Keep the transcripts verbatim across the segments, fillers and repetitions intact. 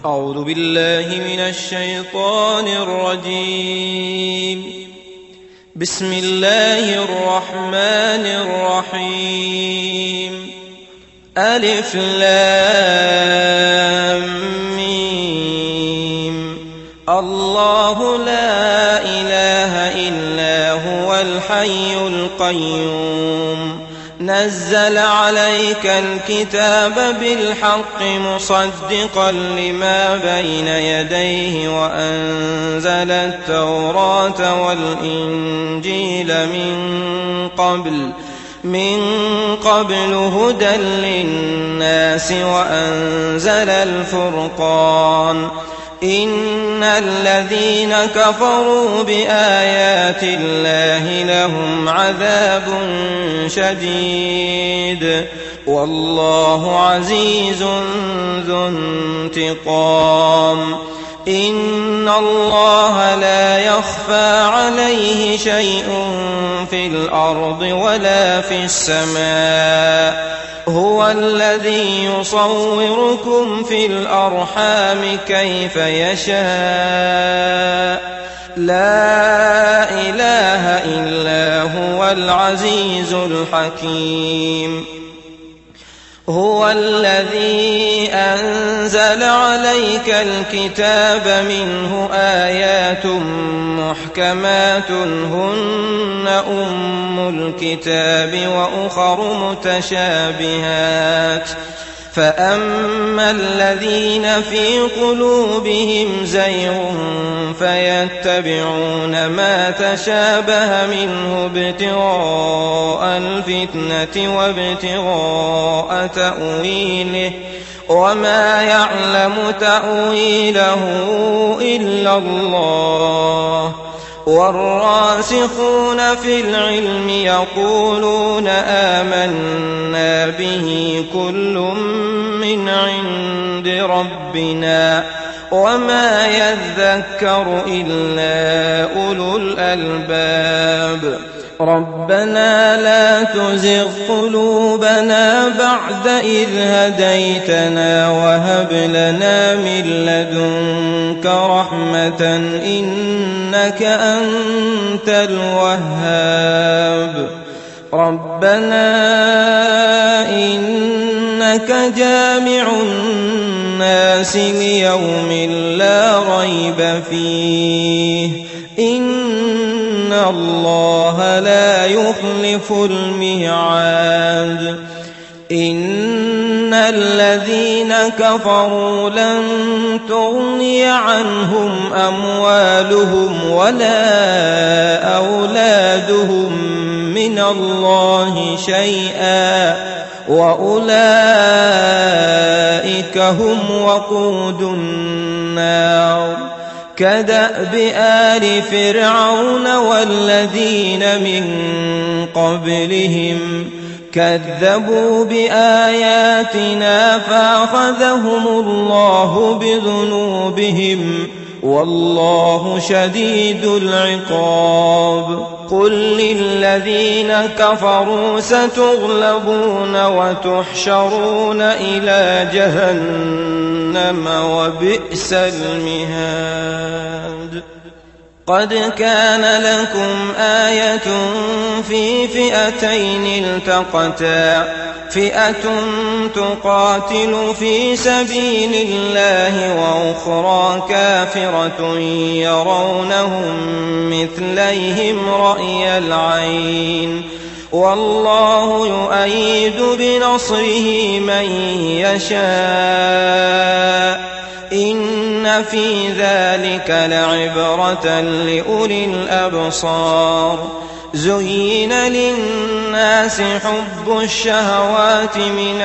أعوذ بالله من الشيطان الرجيم. بسم الله الرحمن الرحيم. ألف لام ميم. الله لا إله إلا هو الحي القيوم نزل عليك الكتاب بالحق مصدقا لما بين يديه وأنزل التوراة والإنجيل من قبل من قبل هدى للناس وأنزل الفرقان. إن الذين كفروا بآيات الله لهم عذاب شديد والله عزيز ذو انتقام. إن الله لا يخفى عليه شيء في الأرض ولا في السماء. هو الذي يصوركم في الأرحام كيف يشاء. لا إله إلا هو العزيز الحكيم. هو الذي أنزل عليك الكتاب منه آيات محكمات هن أم الكتاب وأخر متشابهات. فأما الذين في قلوبهم زيغ فيتبعون ما تشابه منه ابتغاء الفتنة وابتغاء تأويله وما يعلم تأويله إلا الله. والراسخون في العلم يقولون آمنا به كل من عند ربنا وما يذكر إلا أولو الألباب. ربنا لا تزغ قلوبنا بعد إذ هديتنا وهب لنا من لدنك رحمة إنك أنت الوهاب. ربنا إنك جامع الناس ليوم لا ريب فيه إن الله لا يخلف الميعاد. إن الذين كفروا لن تغني عنهم أموالهم ولا أولادهم من الله شيئا وأولئك هم وقود النار. كدأب آل فرعون والذين من قبلهم كذبوا بآياتنا فأخذهم الله بذنوبهم والله شديد العقاب. قل للذين كفروا ستغلبون وتحشرون إلى جهنم وبئس المهاد. قد كان لكم آية في فئتين التقتا فئة تقاتل في سبيل الله وأخرى كافرة يرونهم مثليهم رأي العين والله يؤيد بنصره من يشاء. إن في ذلك لعبرة لأولي الأبصار. زين للناس حب الشهوات من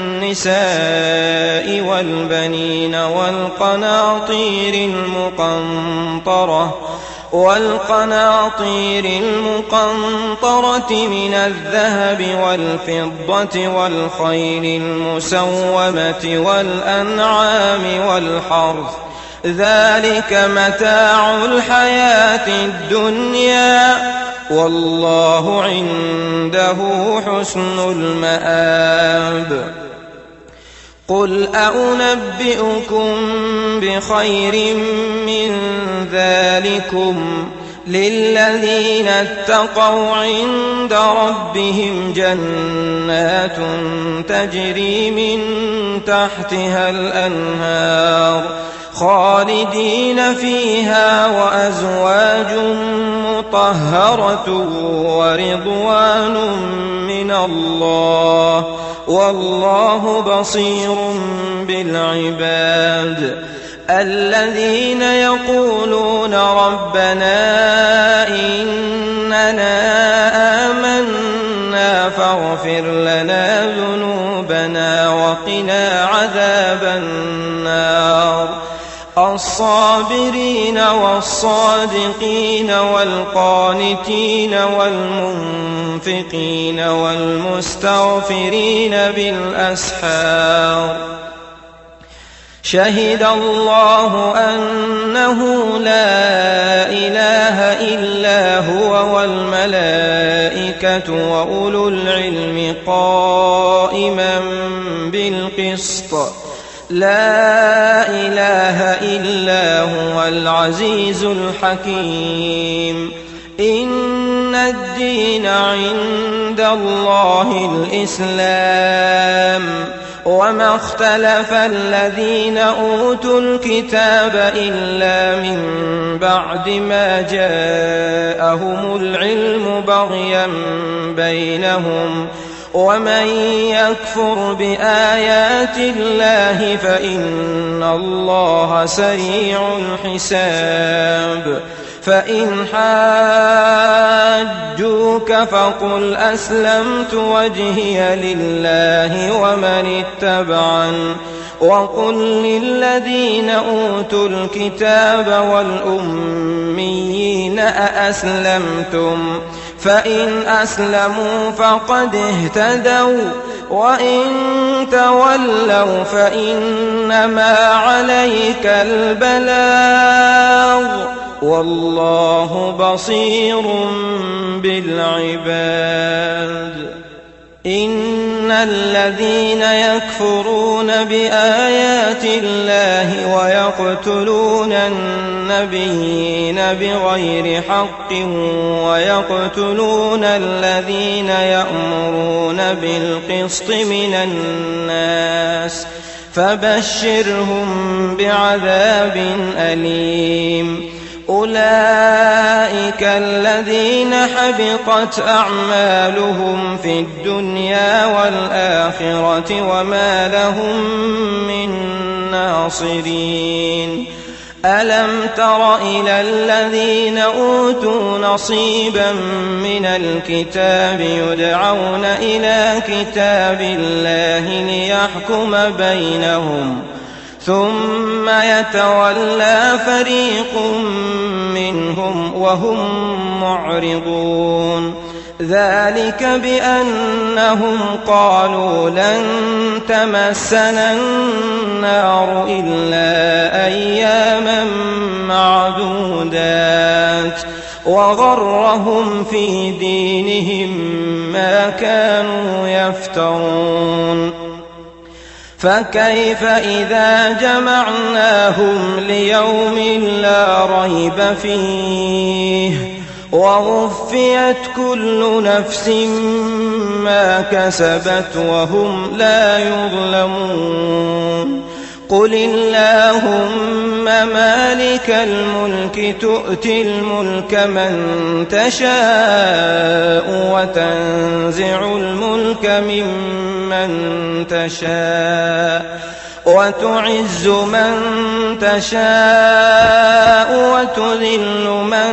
النساء والبنين والقناطير المقنطرة والقناطير المقنطرة من الذهب والفضة والخيل المسومة والأنعام والحرث ذلك متاع الحياة الدنيا والله عنده حسن المآب. قل أنبئكم بخير من ذلكم للذين اتقوا عند ربهم جنات تجري من تحتها الأنهار خالدين فيها وأزواج مطهرة ورضوان من الله والله بصير بالعباد الذين يقولون ربنا إننا آمنا فاغفر لنا ذنوبنا وقنا عذاب النار الصابرين والصادقين والقانتين والمنفقين والمستغفرين بالأسحار شهد الله أنه لا إله إلا هو والملائكة وأولو العلم قائما بالقسط لا إله إلا هو العزيز الحكيم إن الدين عند الله الإسلام وما اختلف الذين أوتوا الكتاب إلا من بعد ما جاءهم العلم بغيا بينهم ومن يكفر بآيات الله فإن الله سريع الحساب فإن حاجوك فقل أسلمت وجهي لله ومن اتبعن وقل للذين أوتوا الكتاب والأميين أأسلمتم فإن أسلموا فقد اهتدوا وإن تولوا فإنما عليك البلاغ والله بصير بالعباد إن الذين يكفرون بآيات الله ويقتلون النبيين بغير حق ويقتلون الذين يأمرون بالقسط من الناس فبشرهم بعذاب أليم أولئك الذين حبطت أعمالهم في الدنيا والآخرة وما لهم من ناصرين ألم تر إلى الذين أوتوا نصيبا من الكتاب يدعون إلى كتاب الله ليحكم بينهم ثم يتولى فريق منهم وهم معرضون ذلك بأنهم قالوا لن تمسنا النار إلا أياما معدودات وغرهم في دينهم ما كانوا يفترون فكيف إذا جمعناهم ليوم لا ريب فيه ووفيت كل نفس ما كسبت وهم لا يظلمون قل اللهم مالك الملك تؤتي الملك من تشاء وتنزع الملك ممن تشاء وتعز من تشاء وتذل من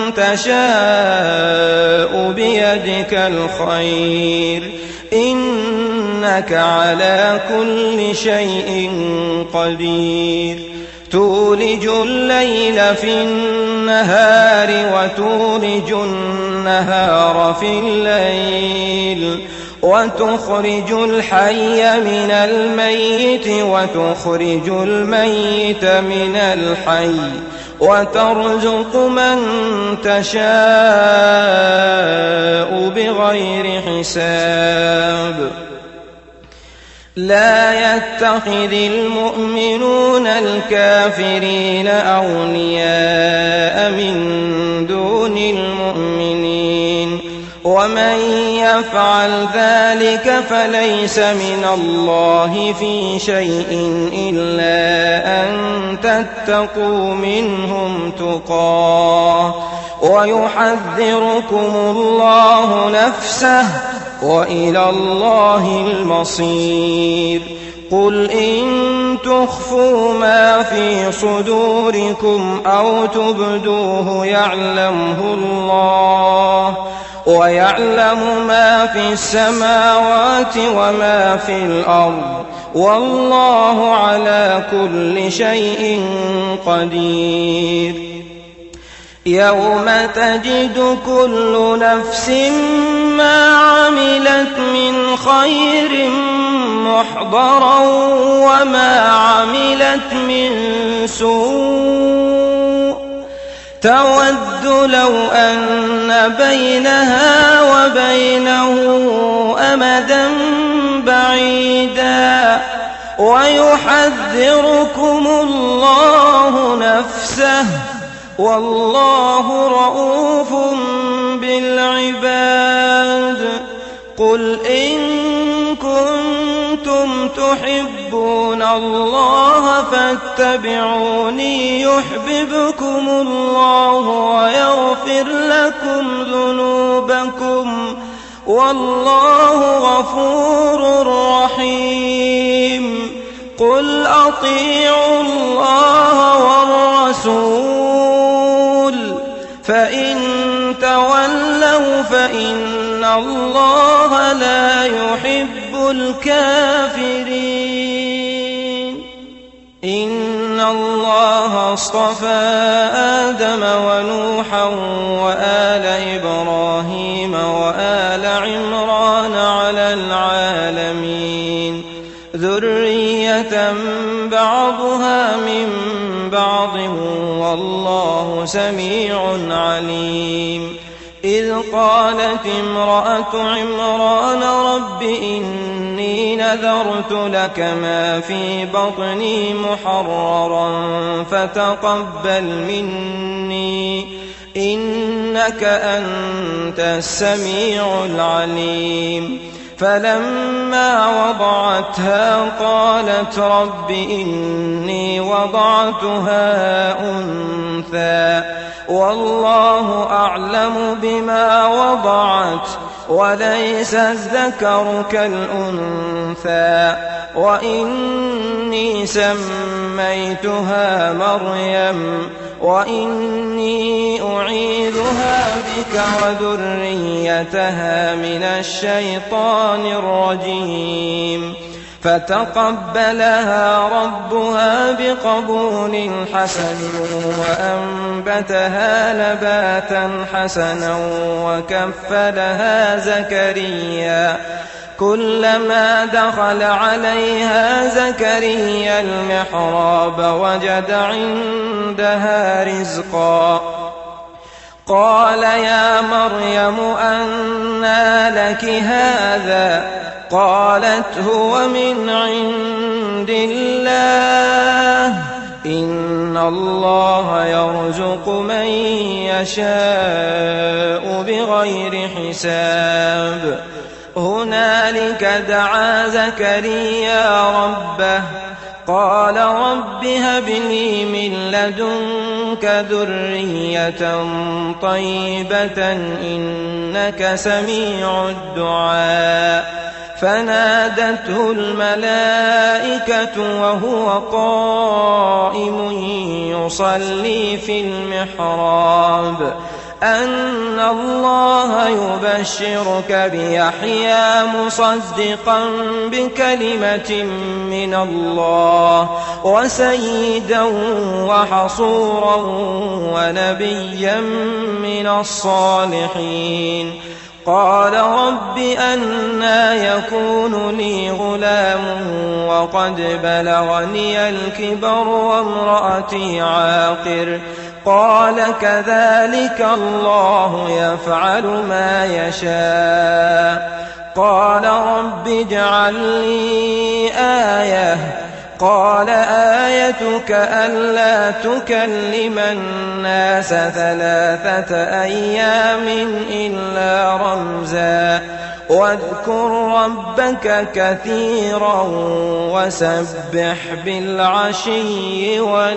تشاء بيدك الخير إنك على كل شيء قدير تولج الليل في النهار وتولج النهار في الليل وتخرج الحي من الميت وتخرج الميت من الحي وترزق من تشاء بغير حساب لا يتخذ المؤمنون الكافرين أولياء من دون المؤمنين ومن يفعل ذلك فليس من الله في شيء إلا أن تتقوا منهم تقاه ويحذركم الله نفسه وإلى الله المصير. قل إن تخفوا ما في صدوركم أو تبدوه يعلمه الله ويعلم ما في السماوات وما في الأرض والله على كل شيء قدير. يوم تجد كل نفس ما عملت من خير محضرا وما عملت من سوء تود لو أن بينها وبينه أمدا بعيدا ويحذركم الله نفسه والله رؤوف بالعباد. قل إن كنتم تحبون الله فاتبعوني يحببكم الله ويغفر لكم ذنوبكم والله غفور رحيم. قل أطيعوا الله والرسول فإن تولوا فإن الله لا يحب الكافرين. إن الله اصطفى آدم ونوحا وآل إبراهيم وآل عمران على العالمين ذرية بعضها من بعض والله سميع عليم. إذ قالت امرأة عمران رب إني نذرت لك ما في بطني محررا فتقبل مني إنك أنت السميع العليم. فلما وضعتها قالت رب إني وضعتها أنثى والله أعلم بما وضعت وليس الذكر كالأنثى وإني سميتها مريم وإني أعيذها بك وذريتها من الشيطان الرجيم. فتقبلها ربها بقبول حسن وأنبتها نباتا حسنا وكفلها زكريا كلما دخل عليها زكريا المحراب وجد عندها رزقا قال يا مريم أنى لك هذا قالت هو من عند الله إن الله يرزق من يشاء بغير حساب. هنالك دعا زكريا ربه قال رب هب لي من لدنك ذرية طيبة إنك سميع الدعاء. فنادته الملائكة وهو قائم يصلي في المحراب أن الله يبشرك بيحيى مصدقا بكلمة من الله وسيدا وحصورا ونبيا من الصالحين. قال رب أنى يكون لي غلام وقد بلغني الكبر وامرأتي عاقر قال كذلك الله يفعل ما يشاء. قال رب اجعل لي آية قال آيتك ألا تكلم الناس ثلاثة أيام إلا رمزا واذكر ربك كثيرا وسبح بالعشي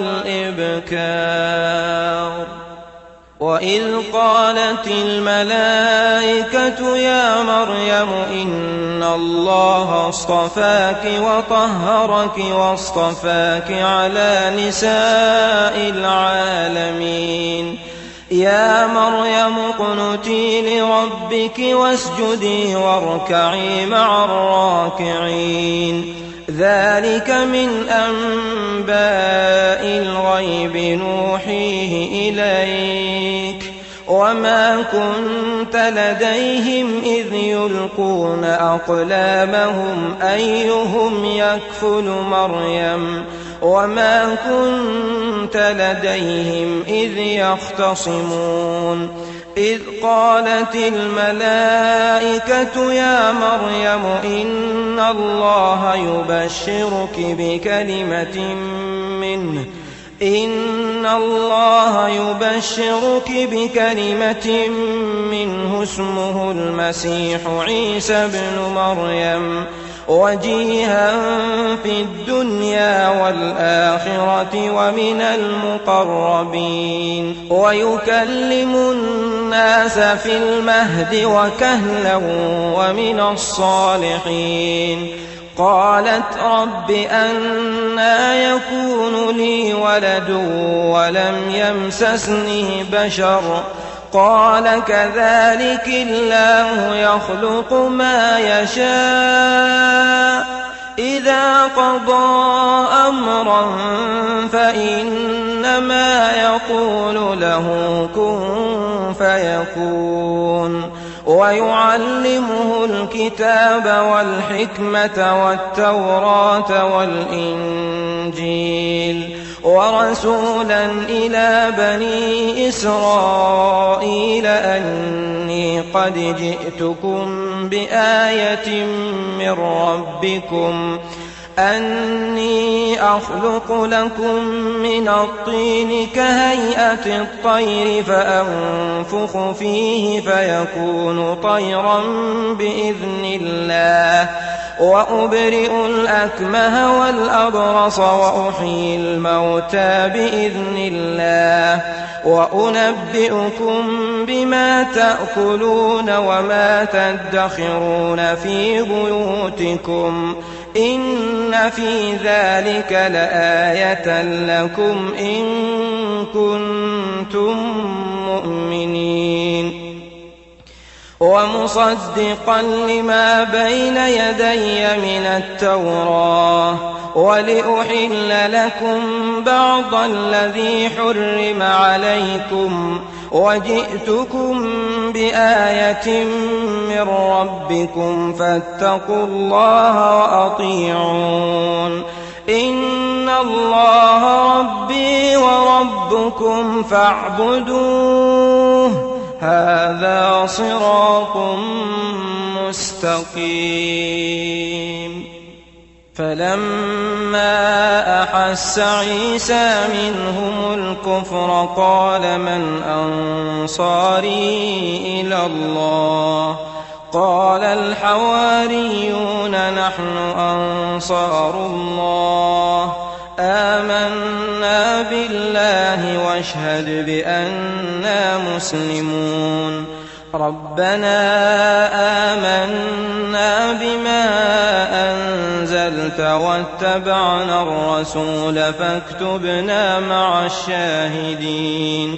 والإبكار. وإذ قالت الملائكة يا مريم إن الله اصطفاك وطهرك واصطفاك على نساء العالمين يا مريم اقنتي لربك واسجدي واركعي مع الراكعين ذلك من أنباء الغيب نوحيه إليك وما كنت لديهم إذ يلقون أقلامهم أيهم يكفل مريم وما كنت لديهم إذ يختصمون إذ قالت الملائكة يا مريم إن الله يبشرك بكلمة منه إن الله يبشرك بكلمة منه اسمه المسيح عيسى ابن مريم وجيها في الدنيا والآخرة ومن المقربين ويكلم الناس في المهد وكهلا ومن الصالحين. قالت رب أنى يكون لي ولد ولم يمسسني بشر قال كذلك الله يخلق ما يشاء إذا قضى أمرا فإنما يقول له كن فيكون ويعلمه الكتاب والحكمة والتوراة والإنجيل ورسولا إلى بني إسرائيل أني قد جئتكم بآية من ربكم أني أخلق لكم من الطين كهيئة الطير فأنفخ فيه فيكون طيرا بإذن الله وأبرئ الأكمه والأبرص وأحيي الموتى بإذن الله وأنبئكم بما تأكلون وما تدخرون في بيوتكم إن في ذلك لآية لكم إن كنتم مؤمنين ومصدقا لما بين يدي من التوراة ولأحل لكم بعض الذي حرم عليكم وجئتكم بآية من ربكم فاتقوا الله وأطيعون إن الله ربي وربكم فاعبدوه هذا صراط مستقيم. فلما أحس عيسى منهم الكفر قال من أنصاري إلى الله قال الحواريون نحن أنصار الله آمنا بالله واشهد بأننا مسلمون ربنا آمنا بما أنزلت واتبعنا الرسول فاكتبنا مع الشاهدين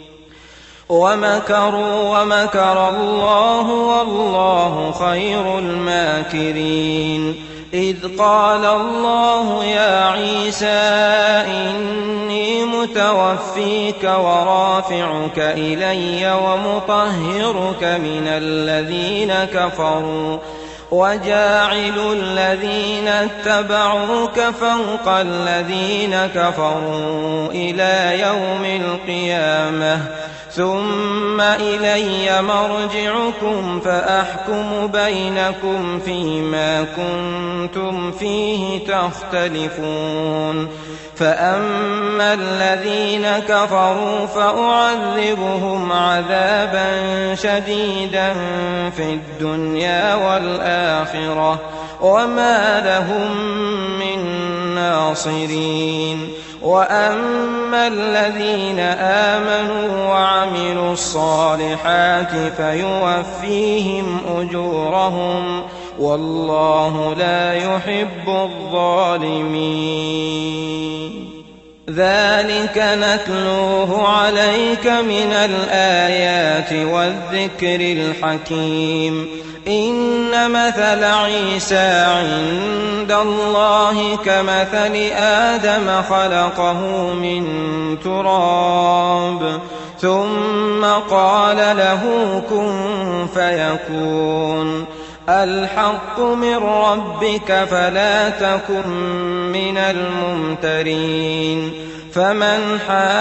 ومكروا ومكر الله والله خير الماكرين. إذ قال الله يا عيسى إني متوفيك ورافعك إلي ومطهرك من الذين كفروا وجاعل الذين اتبعوك فوق الذين كفروا إلى يوم القيامة ثم إلي مرجعكم فأحكم بينكم فيما كنتم فيه تختلفون فأما الذين كفروا فأعذبهم عذابا شديدا في الدنيا والآخرة وما لهم من ناصرين وأما الذين آمنوا وعملوا الصالحات فيوفيهم أجورهم والله لا يحب الظالمين. ذلك نتلوه عليك من الآيات والذكر الحكيم. إن مثل عيسى عند الله كمثل آدم خلقه من تراب ثم قال له كن فيكون. الحق من ربك فلا تكن من الممترين. فمن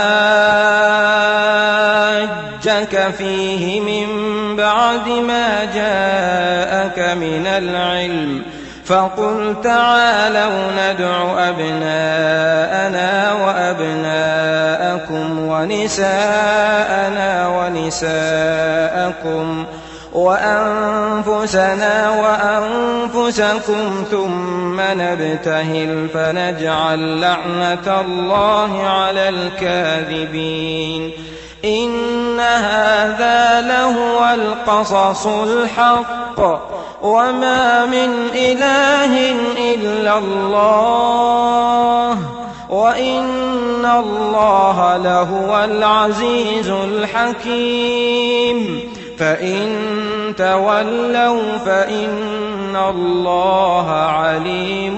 حاجك فيه من بعد ما جاءك من العلم فقل تعالوا ندع أبناءنا وأبناءكم ونساءنا ونساءكم وأنفسنا وأنفسكم ثم نبتهل فنجعل لعنة الله على الكاذبين. إن هذا لهو القصص الحق وما من إله إلا الله وإن الله لهو العزيز الحكيم. فإن تولوا فإن الله عليم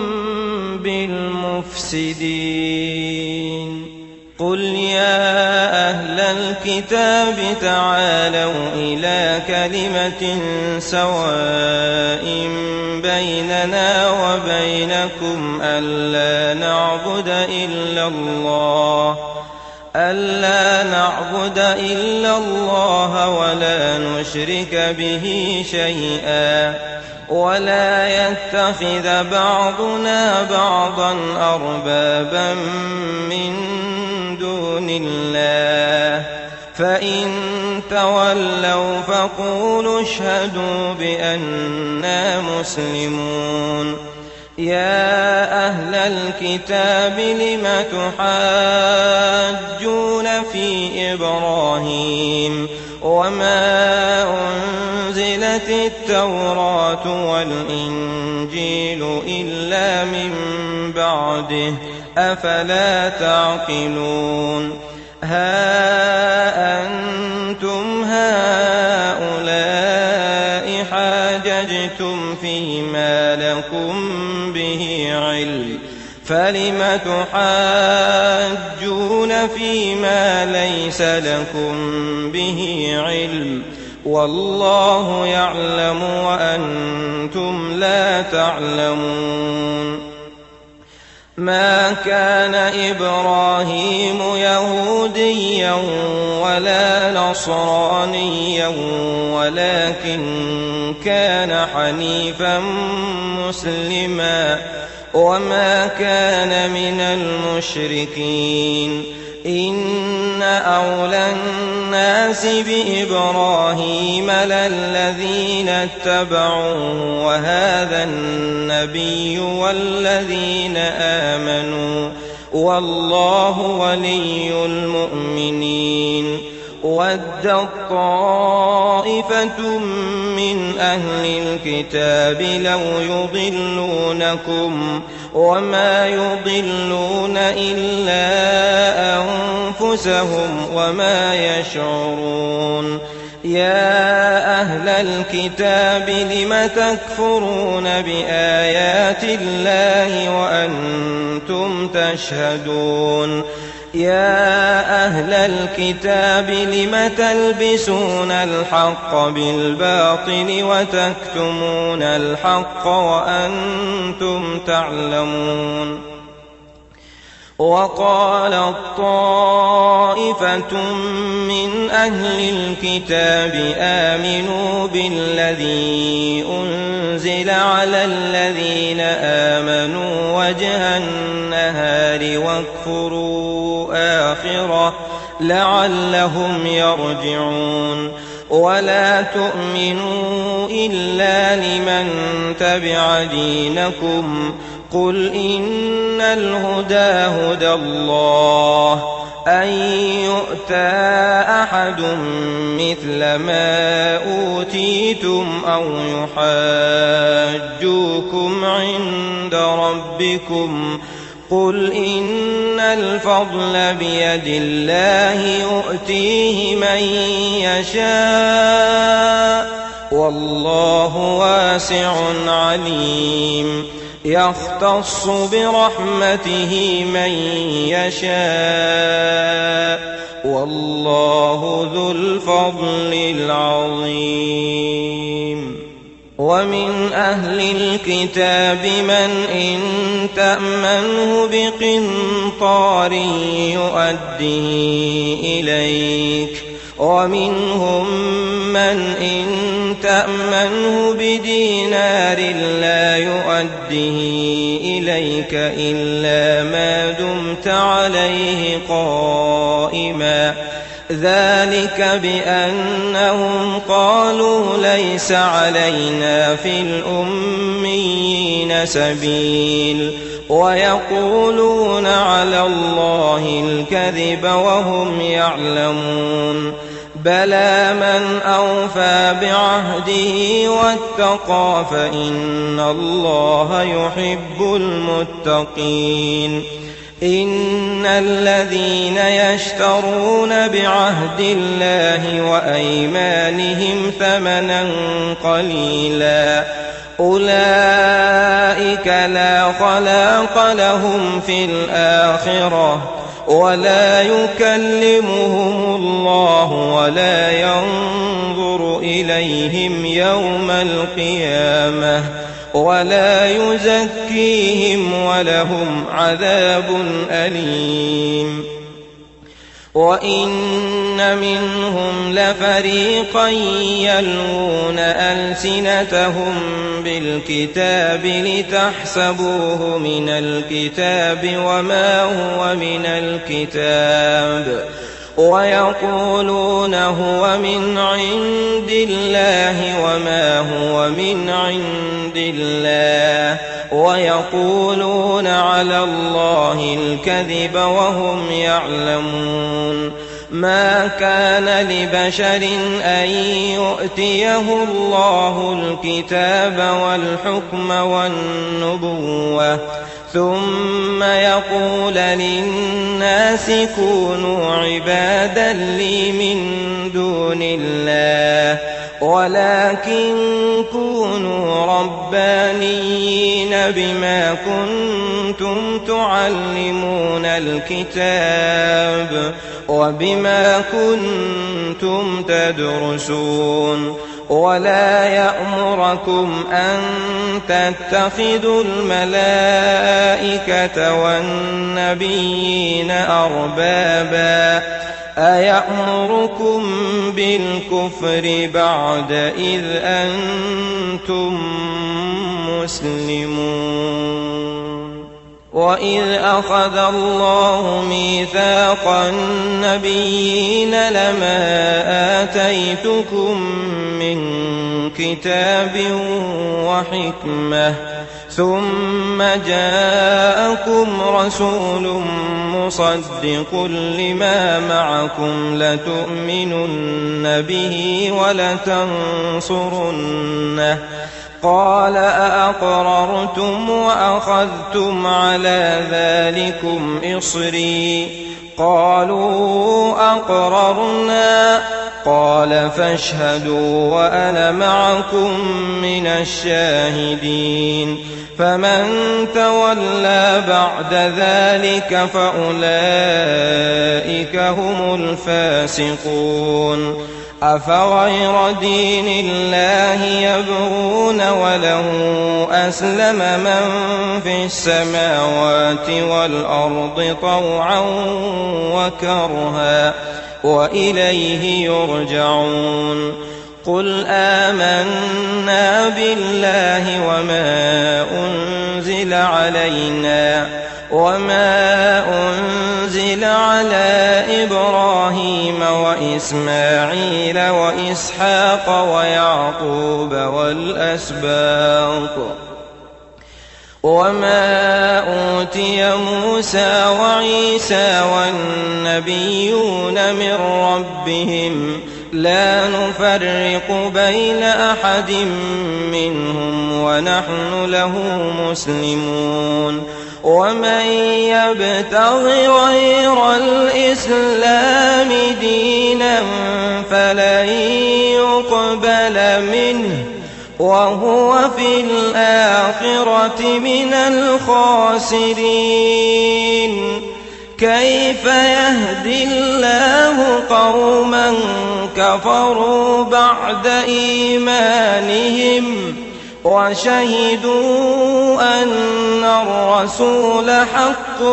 بالمفسدين. قل يا أهل الكتاب تعالوا إلى كلمة سواء بيننا وبينكم ألا نعبد إلا الله ألا نعبد إلا الله ولا نشرك به شيئا ولا يتخذ بعضنا بعضا أربابا من دون الله فإن تولوا فقولوا اشهدوا بأننا مسلمون. يا أهل الكتاب لم تحاجون في إبراهيم وما أنزلت التوراة والإنجيل إلا من بعده أفلا تعقلون. ها أنتم هؤلاء حاججتم فيما لكم به علم فلم تحاجون فيما ليس لكم به علم والله يعلم وأنتم لا تعلمون. ما كان إبراهيم يهوديا ولا نصرانيا ولكن كان حنيفا مسلما وما كان من المشركين. إن أولى الناس بإبراهيم للذين اتبعوه وهذا النبي والذين آمنوا والله ولي المؤمنين. ودت طائفة من أهل الكتاب لو يضلونكم وما يضلون إلا أنفسهم وما يشعرون. يا أهل الكتاب لم تكفرون بآيات الله وأنتم تشهدون. يا أهل الكتاب لم تلبسون الحق بالباطل وتكتمون الحق وأنتم تعلمون. وقالت طائفة من أهل الكتاب آمنوا بالذي أنزل على الذين آمنوا وجه النهار واكفروا آخره لعلهم يرجعون ولا تؤمنوا إلا لمن تبع دينكم قل إن الهدى هدى الله أن يؤتى أحد مثل ما أوتيتم أو يحاجوكم عند ربكم قل إن الفضل بيد الله يؤتيه من يشاء والله واسع عليم يختص برحمته من يشاء والله ذو الفضل العظيم ومن أهل الكتاب من إن تأمنه بقنطار يؤديه إليك ومنهم من إن تأمنه بدينار لا يؤديه إليك إلا ما دمت عليه قائما ذلك بأنهم قالوا ليس علينا في الأميين سبيل ويقولون على الله الكذب وهم يعلمون بلى من أوفى بعهده واتقى فإن الله يحب المتقين إن الذين يشترون بعهد الله وأيمانهم ثمنا قليلا أولئك لا خلاق لهم في الآخرة ولا يكلمهم الله ولا ينظر إليهم يوم القيامة ولا يزكيهم ولهم عذاب أليم وإن منهم لفريقا يلوون ألسنتهم بالكتاب لتحسبوه من الكتاب وما هو من الكتاب ويقولون هو من عند الله وما هو من عند الله ويقولون على الله الكذب وهم يعلمون ما كان لبشر أن يؤتيه الله الكتاب والحكم والنبوة ثم يقول للناس كونوا عبادا لي من دون الله ولكن كونوا ربانيين بما كنتم تعلمون الكتاب وبما كنتم تدرسون ولا يأمركم أن تتخذوا الملائكة والنبيين أربابا أيأمركم بالكفر بعد إذ أنتم مسلمون وإذ أخذ الله ميثاق النبيين لما آتيتكم من كتاب وحكمة ثم جاءكم رسول مصدق لما معكم لتؤمنن به ولتنصرنه قال أأقررتم وأخذتم على ذلكم إصري قالوا أقررنا قال فاشهدوا وأنا معكم من الشاهدين فمن تولى بعد ذلك فأولئك هم الفاسقون أفغير دين الله يبغون وله أسلم من في السماوات والأرض طوعا وكرها وإليه يرجعون قل آمنا بالله وما أنزل علينا وما أنزل على إبراهيم وإسماعيل وإسحاق ويعقوب والأسباط وما أوتي موسى وعيسى والنبيون من ربهم لا نفرق بين أحد منهم ونحن له مسلمون ومن يبتغ غير الإسلام دينا فلن يقبل منه وهو في الآخرة من الخاسرين كيف يهدي الله قوما كفروا بعد إيمانهم وشهدوا أن الرسول حق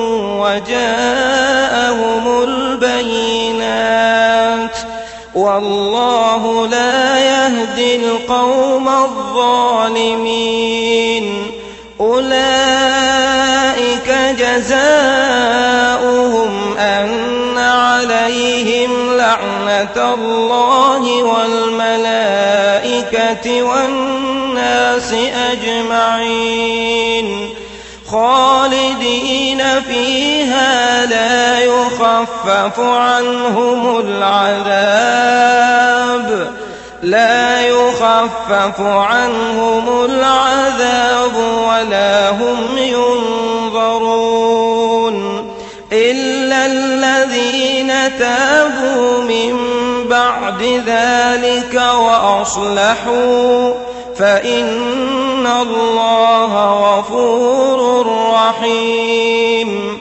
وجاءهم البينات والله لا يهدي القوم الظالمين أولئك جزاؤهم أن عليهم لعنة الله والملائكة والناس أجمعين خالدين فيها لا يخفف عنهم العذاب لا يخفف عنهم العذاب ولا هم ينظرون إلا الذين تابوا من بعد ذلك وأصلحوا فإن الله غفور رحيم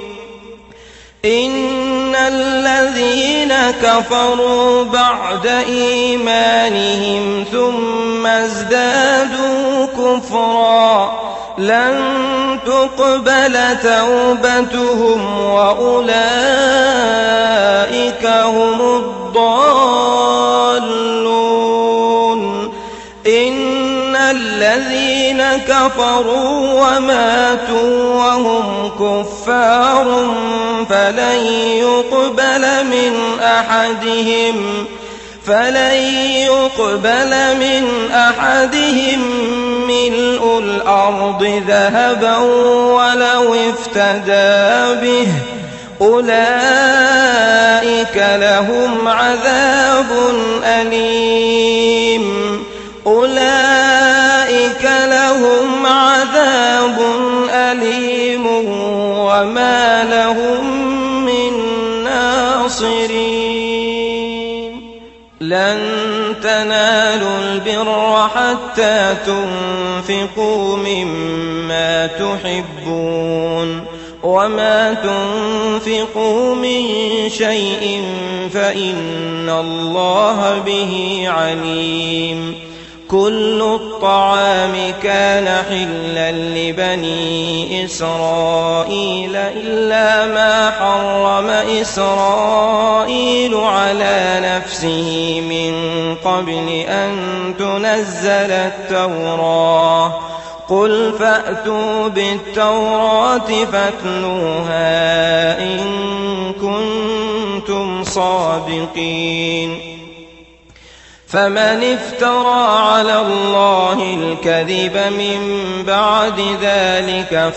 إن الذين كفروا بعد إيمانهم ثم ازدادوا كفرا لن تقبل توبتهم وأولئك هم الضالون إن الذين كفروا وماتوا وهم كفار فلن يقبل من أحدهم فلن يقبل من أحدهم ملء الأرض ذهبا ولو افتدى به أولئك لهم عذاب أليم أولئك لهم عذاب أليم وما لهم من ناصرين لن تنالوا البر حتى تنفقوا مما تحبون وما تنفقوا من شيء فإن الله به عليم كل الطعام كان حلا لبني إسرائيل إلا ما حرم إسرائيل على نفسه من قبل أن تنزل التوراة قل فأتوا بالتوراة فاتلوها إن كنتم صادقين فمن افترى على الله الكذب من بعد ذلك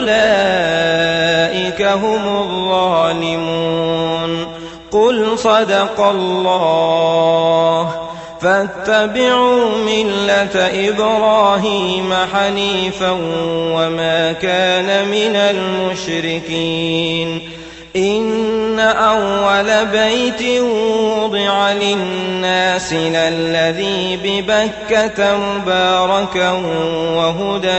فأولئك هم الظالمون قل صدق الله فاتبعوا ملة إبراهيم حنيفا وما كان من المشركين إن أول بيت وضع للناس للذي ببكة مباركا وهدى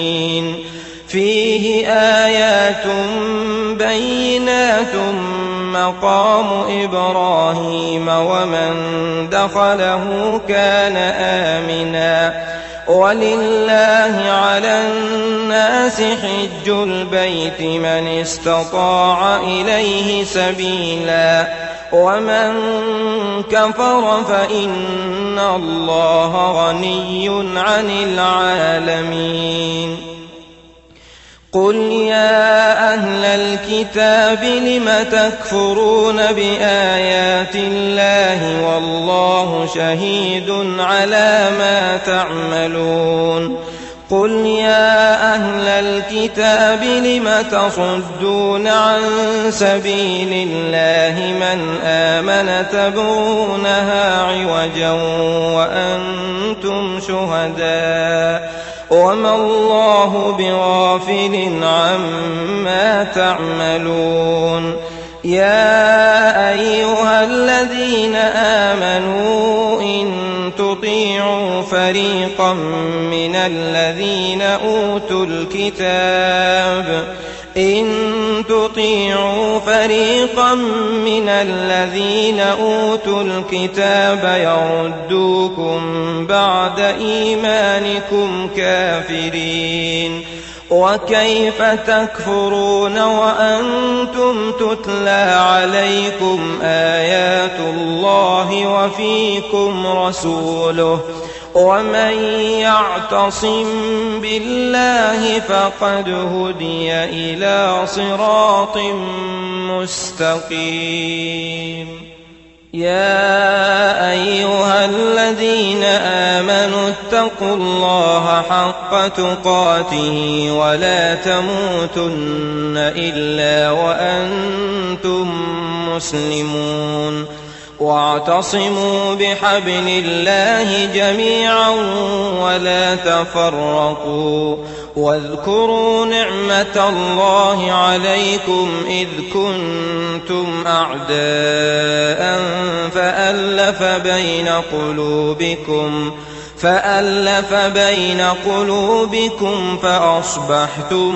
للعالمين فيه آيات بينات مقام إبراهيم ومن دخله كان آمنا ولله على الناس حج البيت من استطاع إليه سبيلا ومن كفر فإن الله غني عن العالمين. قل يا أهل الكتاب لم تكفرون بآيات الله والله شهيد على ما تعملون. قل يا أهل الكتاب لم تصدون عن سبيل الله من آمن تبغونها عوجا وأنتم شهداء وما الله بغافل عما تعملون. يا أيها الذين آمنوا إن تطيعوا فريقا من الذين أوتوا الكتاب إن تطيعوا فريقا من الذين أوتوا الكتاب يردوكم بعد إيمانكم كافرين وكيف تكفرون وأنتم تتلى عليكم آيات الله وفيكم رسوله ومن يعتصم بالله فقد هدي إلى صراط مستقيم. يا أيها الذين آمنوا اتقوا الله حق تقاته ولا تموتن إلا وأنتم مسلمون واعتصموا بحبل الله جميعا ولا تفرقوا واذكروا نعمة الله عليكم إذ كنتم أعداء فألف بين قلوبكم فألف بين قلوبكم فأصبحتم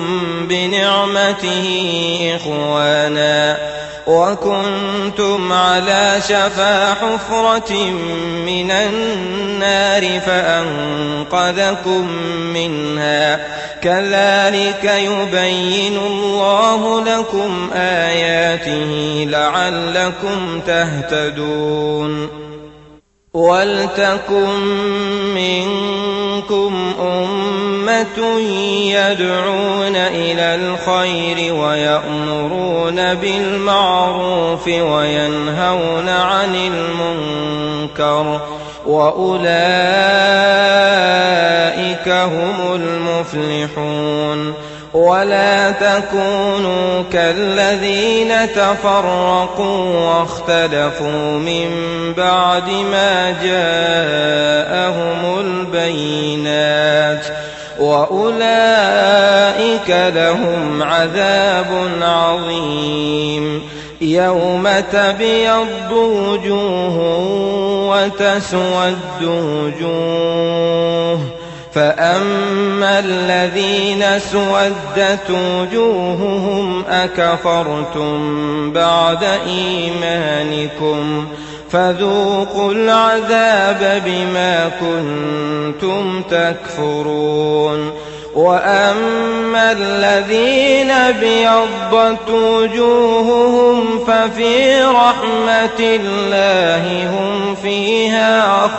بنعمته إخوانا وكنتم على شفا حفرة من النار فأنقذكم منها كذلك يبين الله لكم آياته لعلكم تهتدون. ولتكن منكم أمة يدعون إلى الخير ويأمرون بالمعروف وينهون عن المنكر وأولئك هم المفلحون. ولا تكونوا كالذين تفرقوا واختلفوا من بعد ما جاءهم البينات وأولئك لهم عذاب عظيم. يوم تبيض وجوه وتسود وجوه فأما الذين اسودت وجوههم أكفرتم بعد إيمانكم فذوقوا العذاب بما كنتم تكفرون. وأما الذين ابيضت وجوههم ففي رحمة الله هم فيها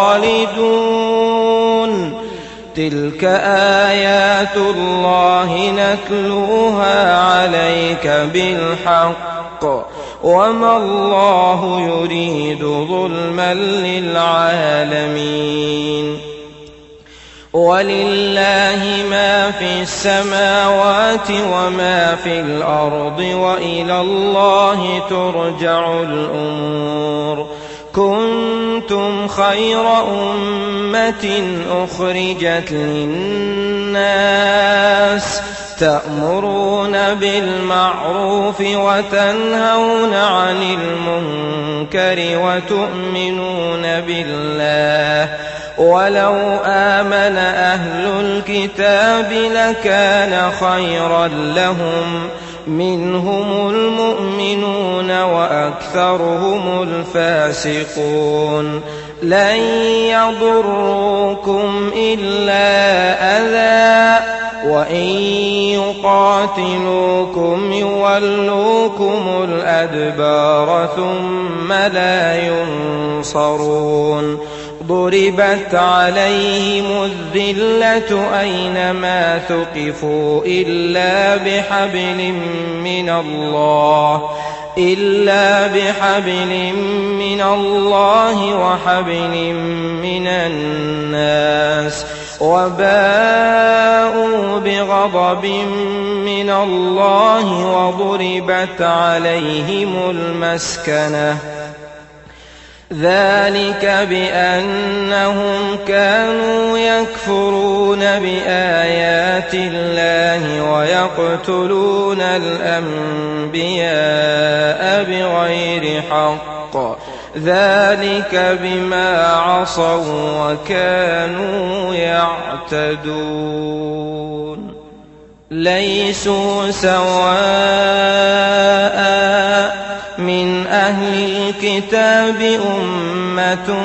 خالدون. تلك آيات الله نتلوها عليك بالحق وما الله يريد ظلما للعالمين. ولله ما في السماوات وما في الأرض وإلى الله ترجع الأمور. كنتم خير أمة أخرجت للناس تأمرون بالمعروف وتنهون عن المنكر وتؤمنون بالله. ولو آمن أهل الكتاب لكان خيرا لهم منهم المؤمنون وأكثرهم الفاسقون لن يضروكم إلا أذى وإن يقاتلوكم يولوكم الأدبار ثم لا ينصرون ضربت عليهم الذلة أينما ثقفوا إلا بحبل من الله إلا بحبل من الله وحبل من الناس وباءوا بغضب من الله وضربت عليهم المسكنة ذلك بأنهم كانوا يكفرون بآيات الله ويقتلون الأنبياء بغير حق ذلك بما عصوا وكانوا يعتدون ليسوا سواء من أهل الكتاب أمة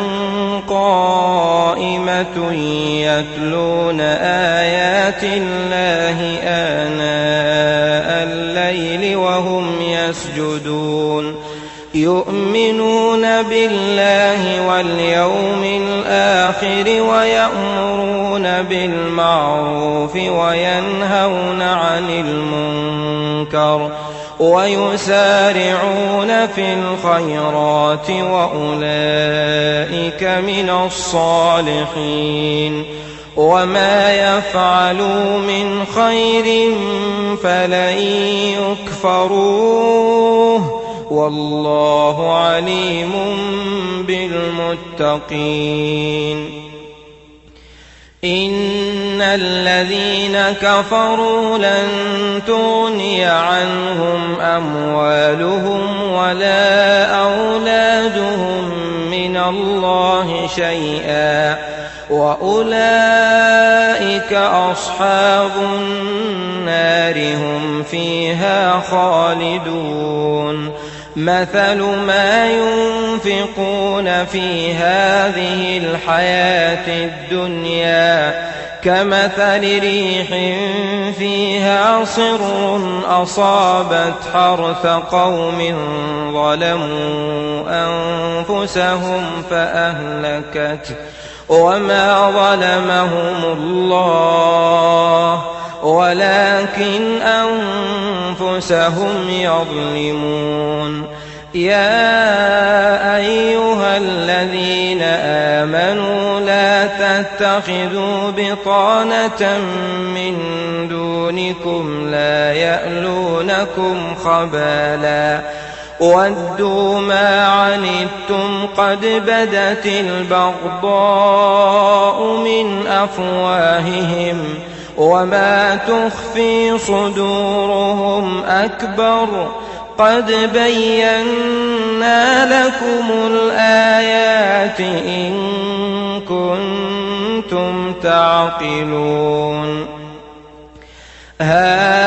قائمة يتلون آيات الله آناء الليل وهم يسجدون يؤمنون بالله واليوم الآخر ويأمرون بالمعروف وينهون عن المنكر ويسارعون في الخيرات وأولئك من الصالحين وما يفعلوا من خير فلن يكفروه والله عليم بالمتقين إن الذين كفروا لن تغني عنهم أموالهم ولا أولادهم من الله شيئا وأولئك أصحاب النار هم فيها خالدون مثل ما ينفقون في هذه الحياة الدنيا كمثل ريح فيها صر أصابت حرث قوم ظلموا أنفسهم فأهلكته وما ظلمهم الله ولكن أنفسهم يظلمون يا أيها الذين آمنوا لا تتخذوا بطانة من دونكم لا يألونكم خبالا ودوا ما عنتم قد بدت البغضاء من أفواههم وما تخفي صدورهم أكبر قد بينا لكم الآيات إن كنتم تعقلون ها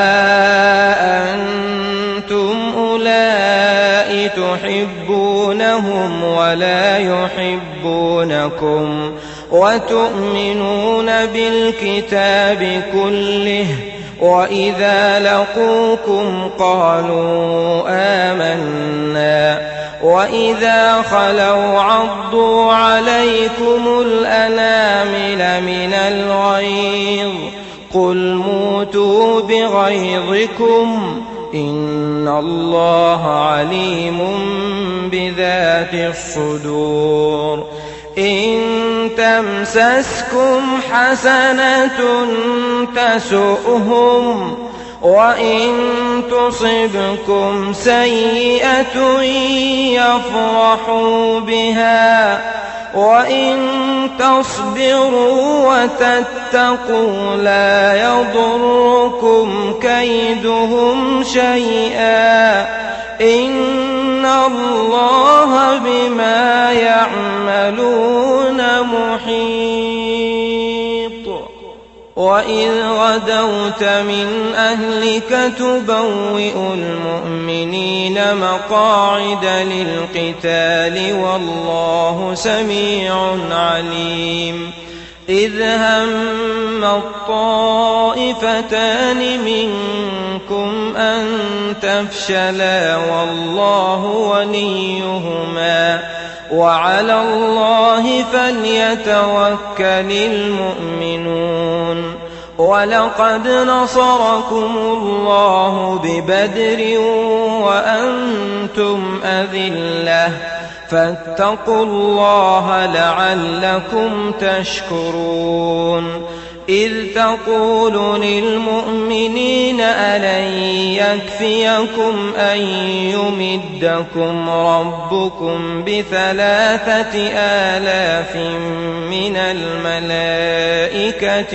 أنتم أولئك تحبونهم ولا يحبونكم وتؤمنون بالكتاب كله وإذا لقوكم قالوا آمنا وإذا خلوا عضوا عليكم الأنامل من الغيظ قل موتوا بغيظكم إن الله عليم بذات الصدور إن تمسسكم حسنة تسؤهم وإن تصبكم سيئة يفرحوا بها وإن تصبروا وتتقوا لا يضركم كيدهم شيئا إن الله بما يعملون محيط وإذ غدوت من أهلك تبوئ المؤمنين للمؤمنين مقاعد للقتال والله سميع عليم إذ هم الطائفتان منكم أن تفشلا والله وليهما وعلى الله فليتوكل المؤمنون ولقد نصركم الله ببدر وأنتم أذلة فاتقوا الله لعلكم تشكرون إذ تقول للمؤمنين ألن يكفيكم أن يمدكم ربكم بثلاثة آلاف من الملائكة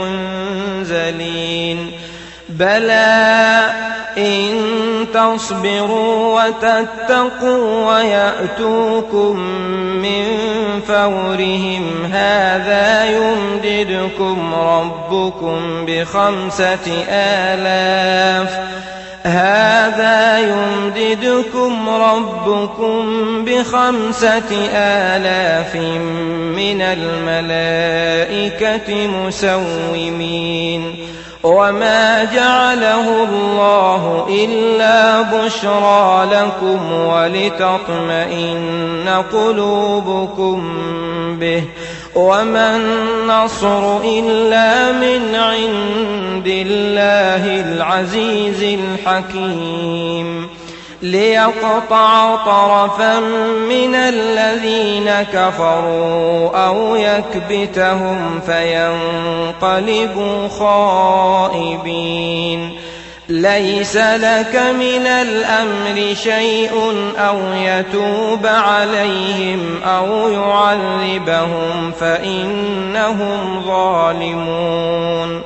منزلين بلى إن تصبروا وتتقوا ويأتوكم من فورهم هذا يمددكم ربكم بخمسة آلاف هذا يمددكم ربكم بخمسة آلاف من الملائكة مسومين وما جعله الله إلا بشرى لكم ولتطمئن قلوبكم به وما النصر إلا من عند الله العزيز الحكيم ليقطع طرفا من الذين كفروا أو يكبتهم فينقلبوا خائبين ليس لك من الأمر شيء أو يتوب عليهم أو يعذبهم فإنهم ظالمون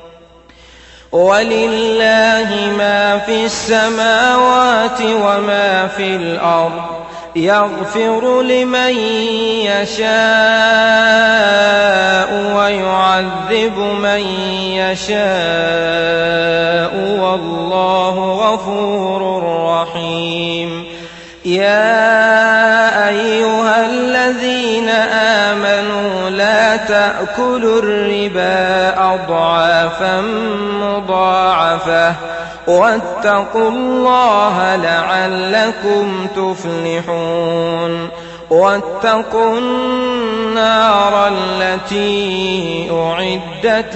ولله ما في السماوات وما في الأرض يغفر لمن يشاء ويعذب من يشاء والله غفور رحيم يا أيها الذين آمنوا لا تأكلوا الربا أضعافا مضاعفة واتقوا الله لعلكم تفلحون واتقوا النار التي أعدت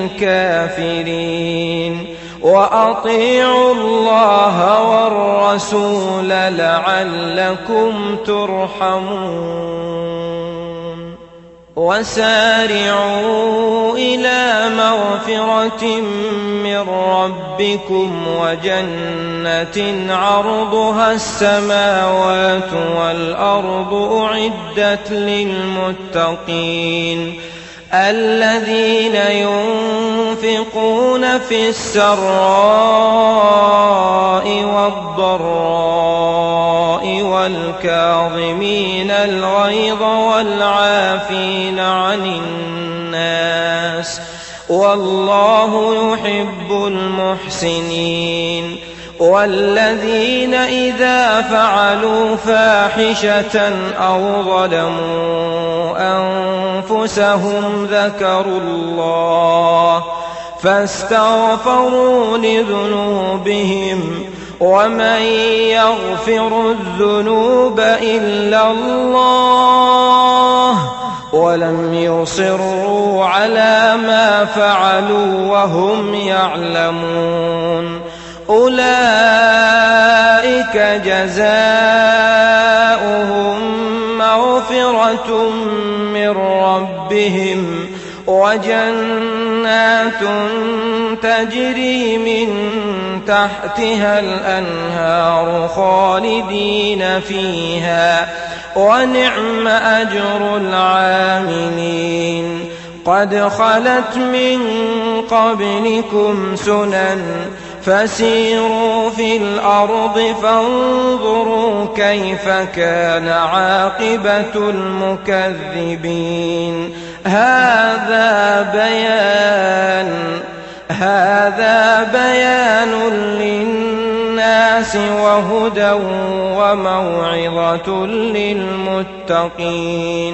للكافرين وأطيعوا الله والرسول لعلكم ترحمون وسارعوا إلى مغفرة من ربكم وجنة عرضها السماوات والأرض أعدت للمتقين الذين ينفقون في السراء والضراء والكاظمين الغيظ والعافين عن الناس والله يحب المحسنين والذين إذا فعلوا فاحشة أو ظلموا أنفسهم ذكروا الله فاستغفروا لذنوبهم ومن يغفر الذنوب إلا الله ولم يصروا على ما فعلوا وهم يعلمون أولئك جزاؤهم مغفرة من ربهم وجنات تجري من تحتها الأنهار خالدين فيها ونعم أجر العاملين قد خلت من قبلكم سنن فسيروا في الأرض فانظروا كيف كان عاقبة المكذبين هذا بيان هذا بيان للناس وهدى وموعظة للمتقين.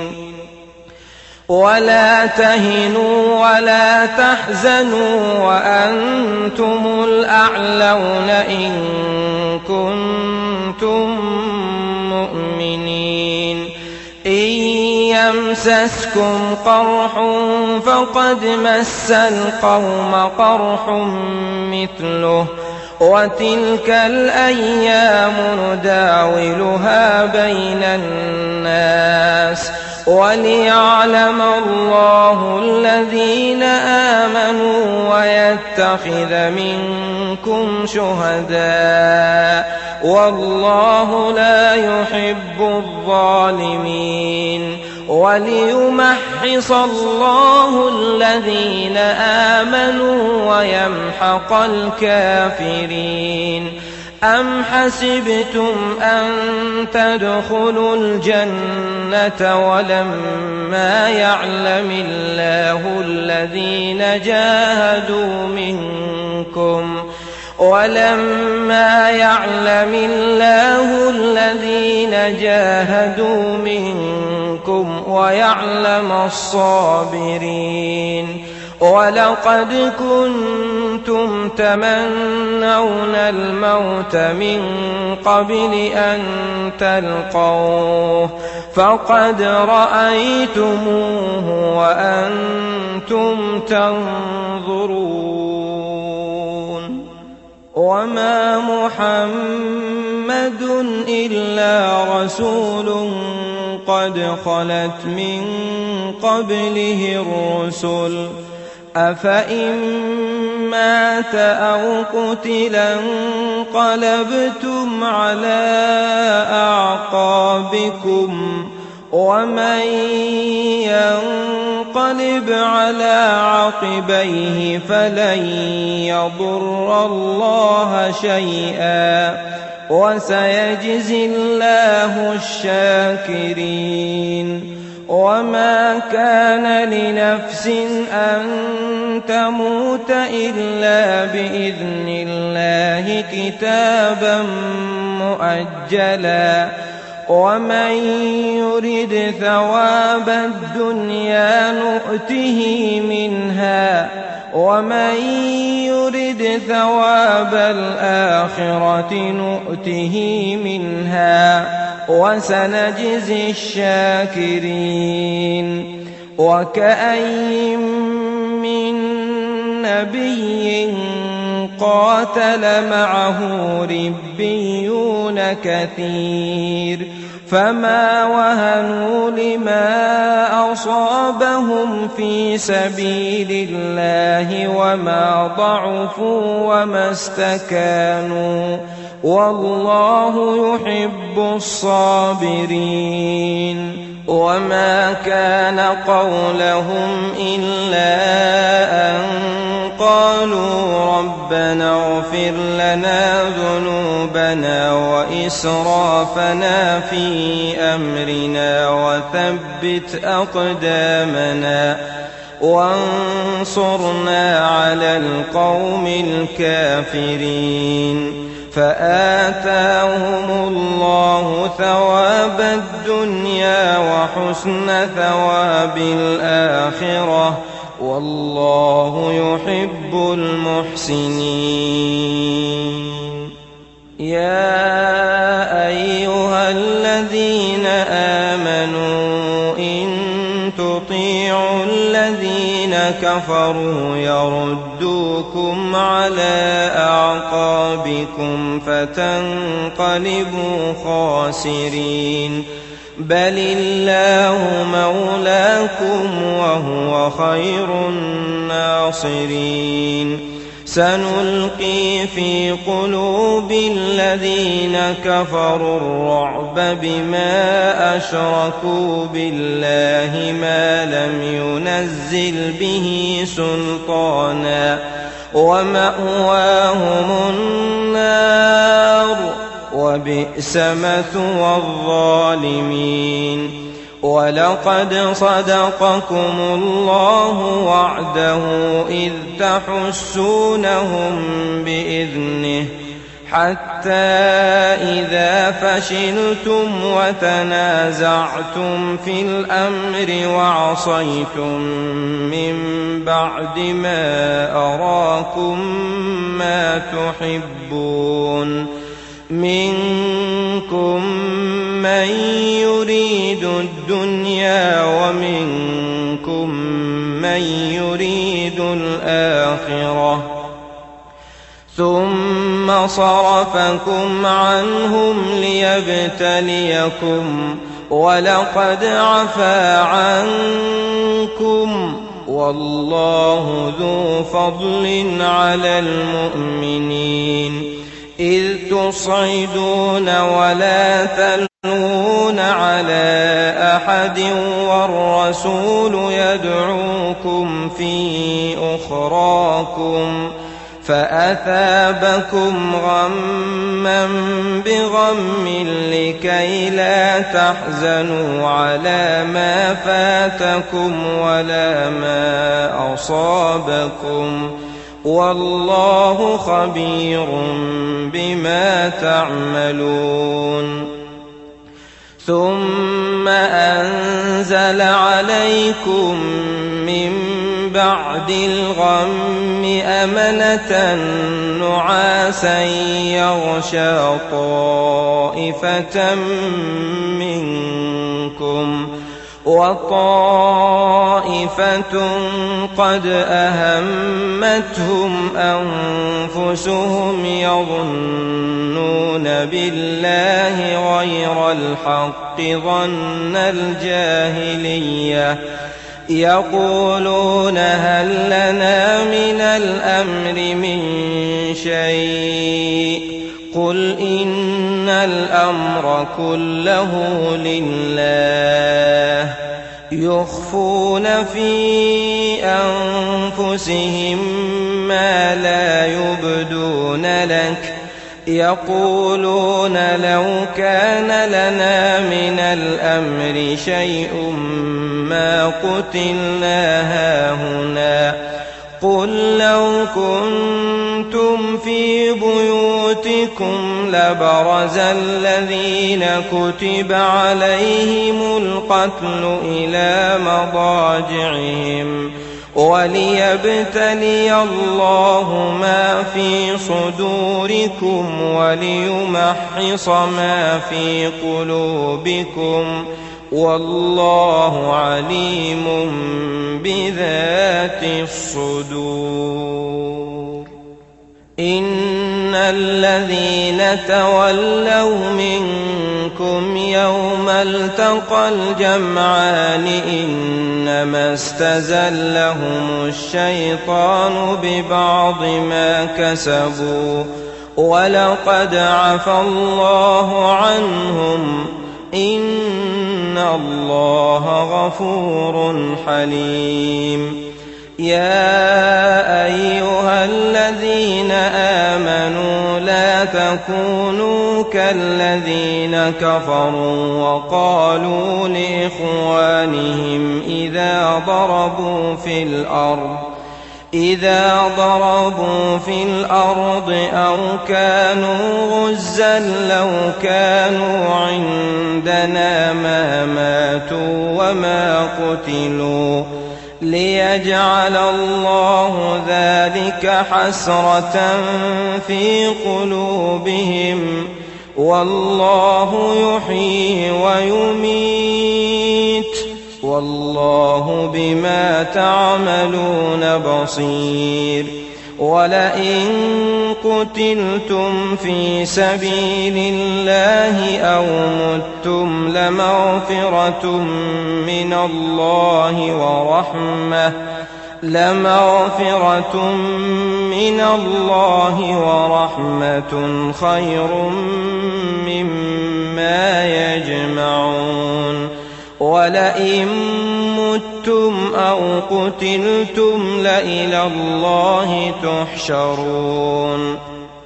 ولا تهنوا ولا تحزنوا وأنتم الأعلون إن كنتم مؤمنين. إن يمسسكم قرح فقد مس القوم قرح مثله وتلك الأيام نداولها بين الناس وليعلم الله الذين آمنوا ويتخذ منكم شهداء والله لا يحب الظالمين. وليمحص الله الذين آمنوا ويمحق الكافرين. أم حسبتم أن تدخلوا الجنة ولما يعلم الله الذين جاهدوا منكم ولما يعلم الله الذين جاهدوا منكم ويعلم الصابرين. ولقد كنتم تمنون الموت من قبل أن تلقوه فقد رأيتموه وأنتم تنظرون. وما محمد إلا رسول قد خلت من قبله الرسل أفإن مات أو قتل انقلبتم على أعقابكم ومن ينقلب على عقبيه فلن يضر الله شيئا وسيجزي الله الشاكرين. وما كان لنفس أن تموت إلا بإذن الله كتابا مؤجلا ومن يرد ثواب الدنيا نؤته منها ومن يرد ثواب الآخرة نؤته منها وسنجزي الشاكرين. وكأين من نبي قاتل معه ربيون كثير فما وهنوا لما أصابهم في سبيل الله وما ضعفوا وما استكانوا والله يحب الصابرين. وما كان قولهم إلا أن قالوا ربنا اغفر لنا ذنوبنا وإسرافنا في أمرنا وثبت أقدامنا وانصرنا على القوم الكافرين. فآتاهم الله ثواب الدنيا وحسن ثواب الآخرة والله يحب المحسنين. يا أيها الذين آمنوا إن تطيعوا الذين كفروا يردوكم على أعقابكم فتنقلبوا خاسرين بل الله مولاكم وهو خير الناصرين. سنلقي في قلوب الذين كفروا الرعب بما أشركوا بالله ما لم ينزل به سلطانا ومأواهم النار وبئس مثوى الظالمين. ولقد صدقكم الله وعده إذ تحسونهم بإذنه حتى إذا فشلتم وتنازعتم في الأمر وعصيتم من بعد ما أراكم ما تحبون منكم من يريد الدنيا ومنكم من يريد الآخرة ثم صرفكم عنهم ليبتليكم ولقد عفا عنكم والله ذو فضل على المؤمنين إذ تصعدون ولا تلوون على أحد والرسول يدعوكم في أخراكم فأثابكم غما بغم لكي لا تحزنوا على ما فاتكم ولا ما أصابكم والله خبير بما تعملون ثم أنزل عليكم من بعد الغم أمنة نعاسا يغشى طائفة منكم وطائفة قد أهمتهم أنفسهم يظنون بالله غير الحق ظن الجاهلية يقولون هل لنا من الأمر من شيء قل إن الأمر كله لله يخفون في أنفسهم ما لا يبدون لك يقولون لو كان لنا من الأمر شيء ما قتلنا هاهنا قل لو كنتم في بيوتكم لبرز الذين كتب عليهم القتل إلى مضاجعهم وليبتلي الله ما في صدوركم وليمحص ما في قلوبكم والله عليم بذات الصدور إن الذين تولوا منكم يوم التقى الجمعان إنما استزلهم الشيطان ببعض ما كسبوا ولقد عفا الله عنهم إن الله غفور حليم يا أيها الذين آمنوا لا تكونوا كالذين كفروا وقالوا لإخوانهم إذا ضربوا في الأرض إذا ضربوا في الأرض أو كانوا غزا لو كانوا عندنا ما ماتوا وما قتلوا ليجعل الله ذلك حسرة في قلوبهم والله يحيي ويميت والله بما تعملون بصير ولئن قتلتم في سبيل الله أو متم لمغفرة من الله ورحمة لمغفرة من الله ورحمة خير مما يجمعون ولئن متم أو قتلتم لإلى الله تحشرون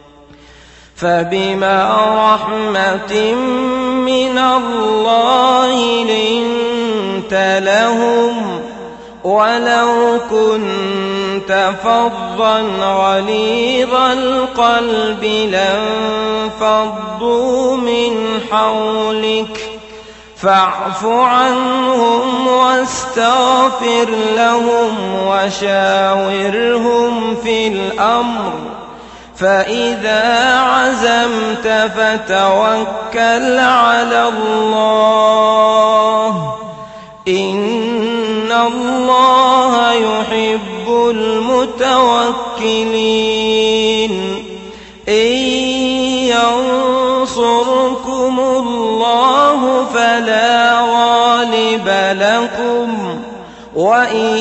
فبما رحمة من الله لنت لهم ولو كنت كنت فظا غليظ القلب لانفضوا من حولك فاعف عنهم واستغفر لهم وشاورهم في الأمر فإذا عزمت فتوكل على الله إن الله يحب المتوكلين إن ينصركم الله فلا غالب لكم وإن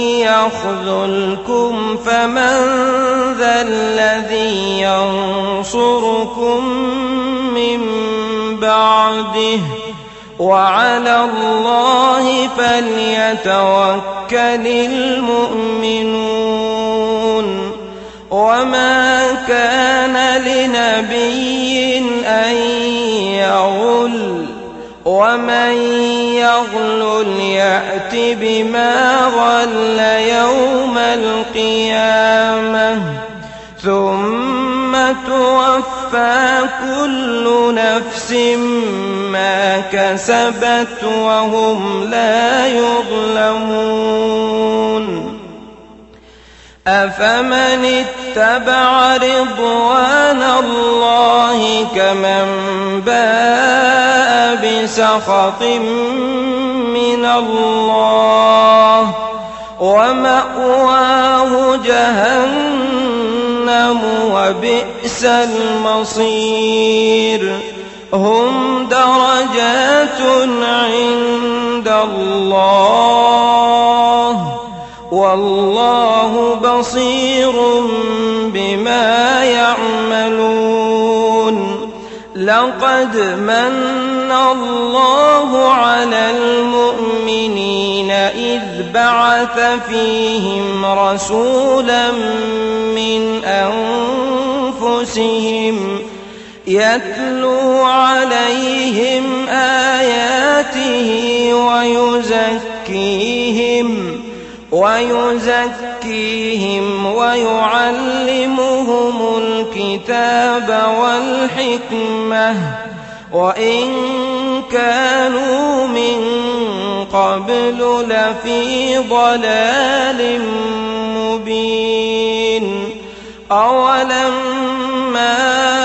يخذلكم فمن ذا الذي ينصركم من بعده وعلى الله فليتوكل المؤمنون وما كان لنبي أن يغل ومن يغلل يأت بما غل يوم القيامة ثم توفى كل نفس ما كسبت وهم لا يظلمون أفمن اتبع رضوان الله كمن باء بسخط من الله ومأواه جهنم وبئس المصير هم درجات عند الله والله بصير بما يعملون لقد من الله على المؤمنين إذ بعث فيهم رسولا من أنفسهم يتلو عليهم آياته ويزكيهم ويزكيهم ويعلمهم الكتاب والحكمة وإن كانوا من قبل لفي ضلال مبين أولما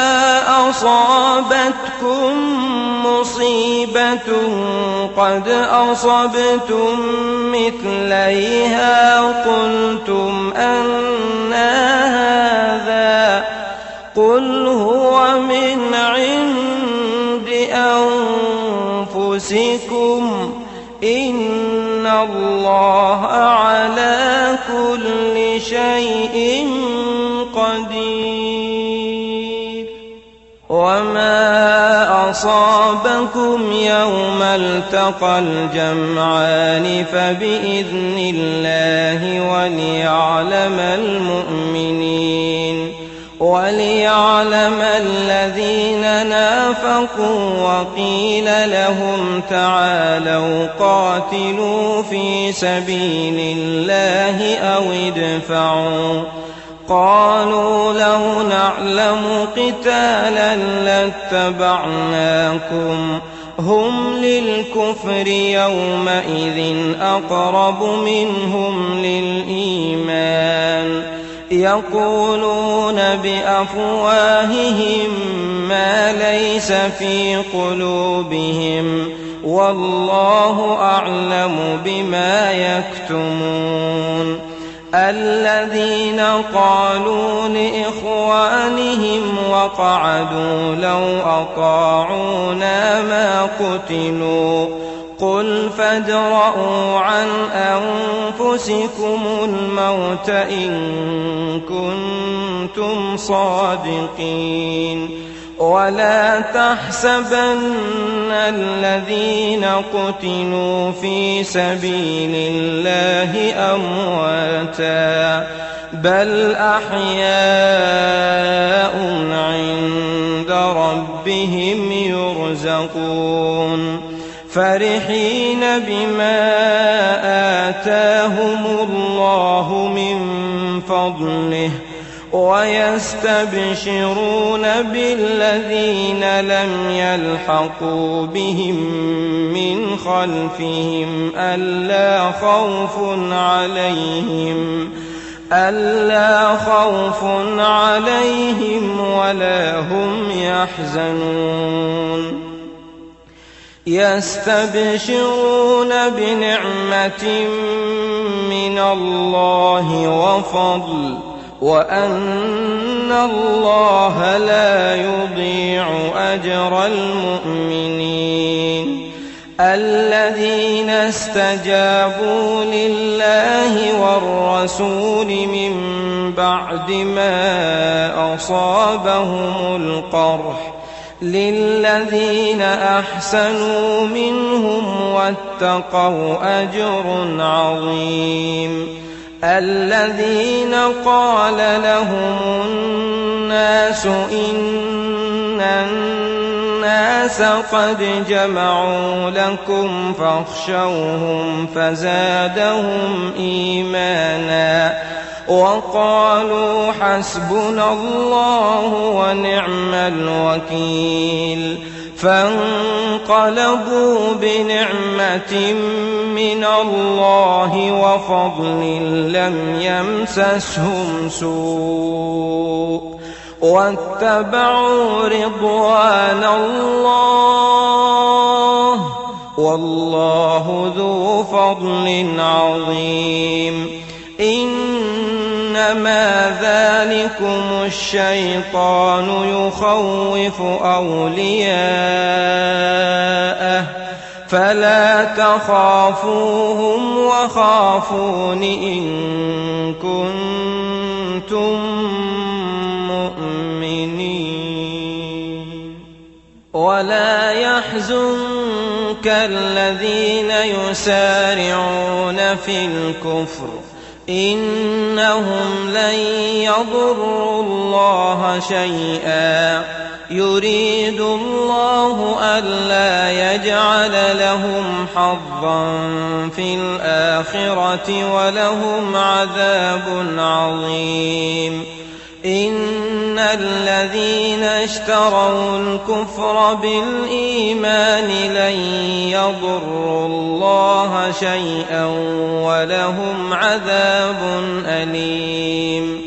أصابتكم مصيبة قد أصبتم مثليها قلتم أنى هذا قل هو من عند أنفسكم إن الله على كل شيء قدير وما أصابكم يوم التقى الجمعان فبإذن الله وليعلم المؤمنين وليعلم الذين نافقوا وقيل لهم تعالوا قاتلوا في سبيل الله أو ادفعوا قالوا لو نعلم قتالا لاتبعناكم هم للكفر يومئذ أقرب منهم للإيمان يقولون بأفواههم ما ليس في قلوبهم والله أعلم بما يكتمون الذين قالوا لإخوانهم وقعدوا لو أطاعونا ما قتلوا قل فادرءوا عن أنفسكم الموت إن كنتم صادقين ولا تحسبن الذين قتلوا في سبيل الله أمواتا بل أحياء عند ربهم يرزقون فرحين بما آتاهم الله من فضله ويستبشرون بالذين لم يلحقوا بهم من خلفهم ألا خوف عليهم ألا خوف عليهم ولا هم يحزنون يستبشرون بنعمة من الله وفضل وأن الله لا يضيع أجر المؤمنين الذين استجابوا لله والرسول من بعد ما أصابهم القرح للذين أحسنوا منهم واتقوا أجر عظيم الذين قال لهم الناس إن الناس قد جمعوا لكم فاخشوهم فزادهم إيمانا وقالوا حسبنا الله ونعم الوكيل فانقلبوا بنعمة من الله وفضل لم يمسسهم سوء واتبعوا رضوان الله والله ذو فضل عظيم إنما ذلكم الشيطان يخوف أولياءه فلا تخافوهم وخافون إن كنتم مؤمنين ولا يحزنك الذين يسارعون في الكفر إنهم لن يضروا الله شيئا يريد الله ألا يجعل لهم حظا في الآخرة ولهم عذاب عظيم إن الذين اشتروا الكفر بالإيمان لن يضروا الله شيئا ولهم عذاب أليم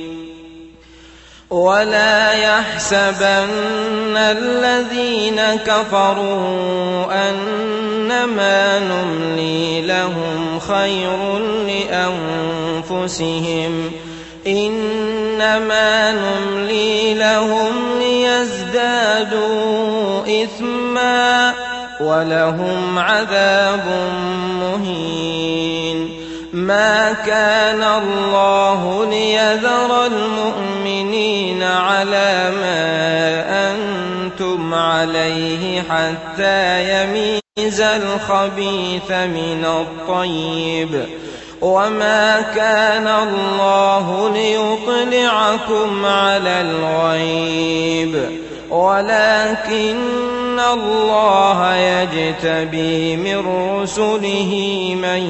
ولا يحسبن الذين كفروا أنما نملي لهم خير لأنفسهم إنما نملي لهم ليزدادوا إثما ولهم عذاب مهين ما كان الله ليذر المؤمنين على ما أنتم عليه حتى يميز الخبيث من الطيب وما كان الله ليطلعكم على الغيب ولكن الله يجتبي من رسله من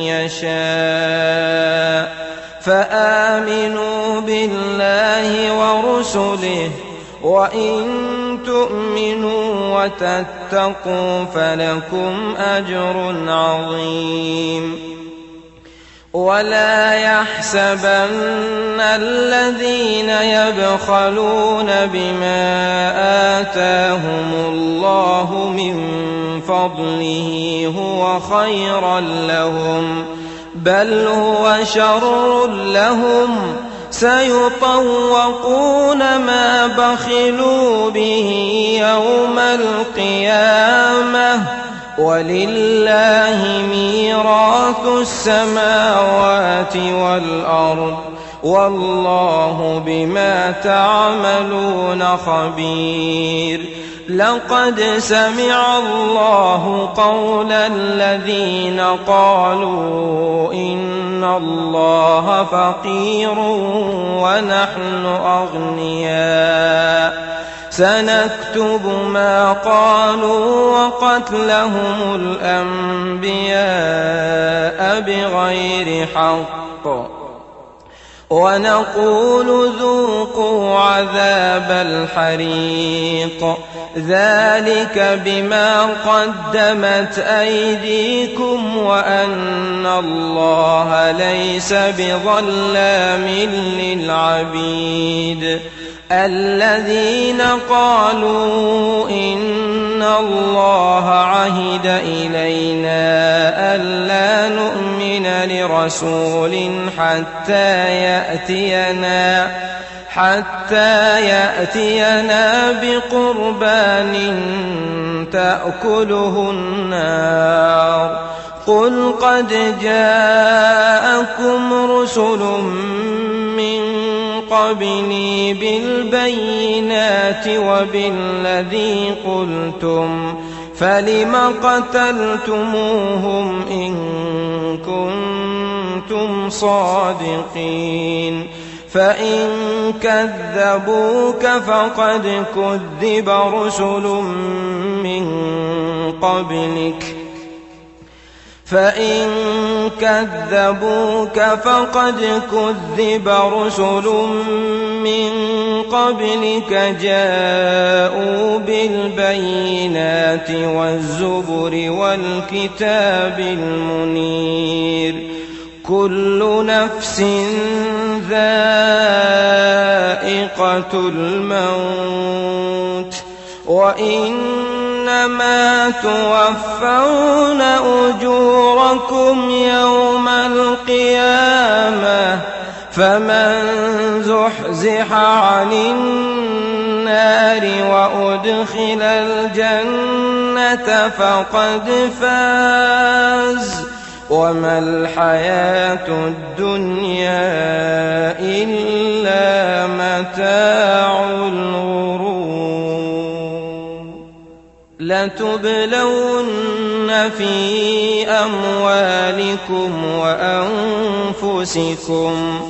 يشاء فآمنوا بالله ورسله وإن تؤمنوا وتتقوا فلكم أجر عظيم ولا يحسبن الذين يبخلون بما آتاهم الله من فضله هو خيرا لهم بل هو شر لهم سيطوقون ما بخلوا به يوم القيامة ولله ميراث السماوات والأرض والله بما تعملون خبير لقد سمع الله قول الذين قالوا إن الله فقير ونحن أغنياء سنكتب ما قالوا وقتلهم الأنبياء بغير حق ونقول ذوقوا عذاب الحريق ذلك بما قدمت أيديكم وأن الله ليس بظلام للعبيد الذين قالوا إن الله عهد إلينا ألا نؤمن لرسول حتى يأتينا حتى يأتينا بقربان تأكله النار قل قد جاءكم رسل من قبلي بالبينات وبالذي قلتم فلم قتلتموهم إن كنتم صادقين فإن كذبوك فقد كذب رسل من قبلك فإن كذبوك فقد كذب رسل من قبلك جاءوا بالبينات والزبر والكتاب المنير كل نفس ذائقة الموت وإنما توفون أجوركم يوم القيامة فمن زحزح عن النار وأدخل الجنة فقد فاز وما الحياة الدنيا إلا متاع الغرور لتبلون في أموالكم وأنفسكم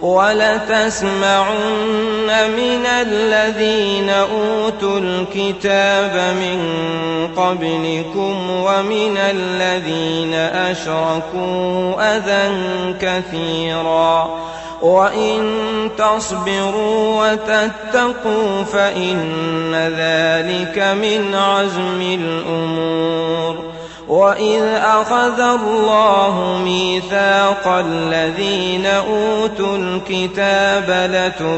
ولتسمعن من الذين أوتوا الكتاب من قبلكم ومن الذين أشركوا أذى كثيرا وإن تصبروا وتتقوا فإن ذلك من عزم الأمور وإذ أخذ الله ميثاق الذين أوتوا الكتاب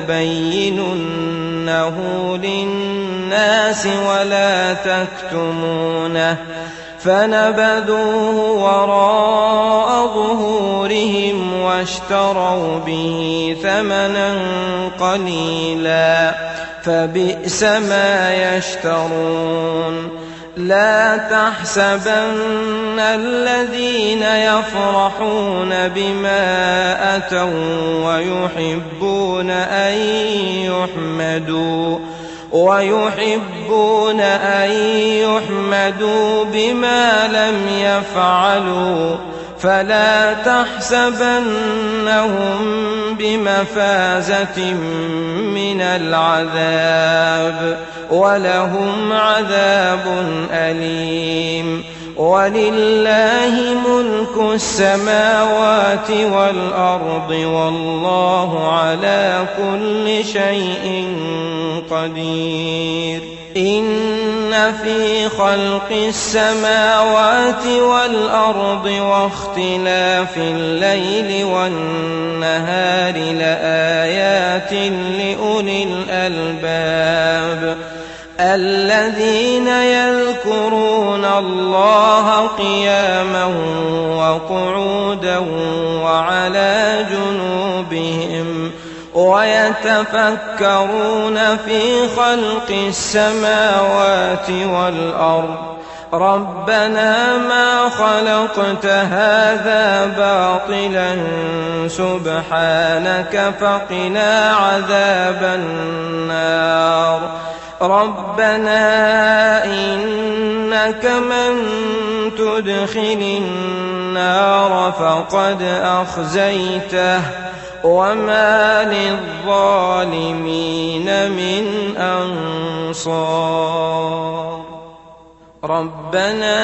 لتبيننه للناس ولا تكتمونه فنبذوه وراء ظهورهم واشتروا به ثمنا قليلا فبئس ما يشترون لا تحسبن الذين يفرحون بما أتوا ويحبون أن يحمدوا ويحبون أن يحمدوا بما لم يفعلوا فلا تحسبنهم بمفازة من العذاب ولهم عذاب أليم ولله ملك السماوات والأرض والله على كل شيء قدير إن في خلق السماوات والأرض واختلاف الليل والنهار لآيات لأولي الألباب الذين يذكرون الله قياما وقعودا وعلى جنوبهم ويتفكرون في خلق السماوات والأرض ربنا ما خلقت هذا باطلا سبحانك فقنا عذاب النار ربنا إنك من تدخل النار فقد أخزيته وما للظالمين من أنصار ربنا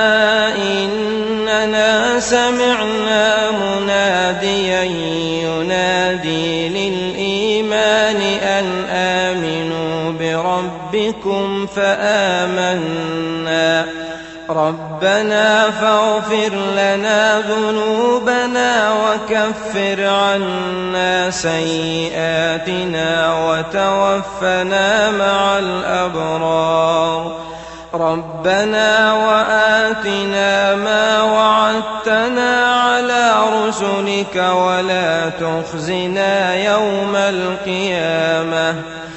إننا سمعنا مناديا ينادي للإيمان أن آمنوا بربكم فآمنا ربنا فاغفر لنا ذنوبنا وكفر عنا سيئاتنا وتوفنا مع الأبرار ربنا وآتنا ما وعدتنا على رسلك ولا تخزنا يوم القيامة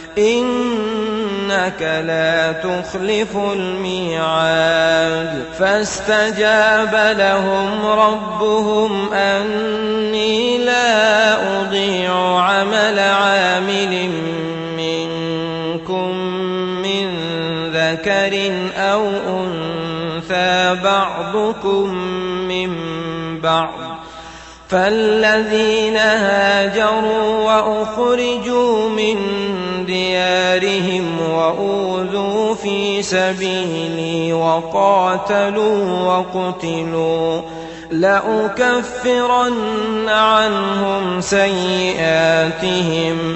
إنك لا تخلف الميعاد فاستجاب لهم ربهم أني لا أضيع عمل عامل منكم من ذكر أو أنثى بعضكم من بعض فالذين هاجروا وأخرجوا من ديارهم وأوذوا في سبيلي وقاتلوا وقتلوا لأكفرن عنهم سيئاتهم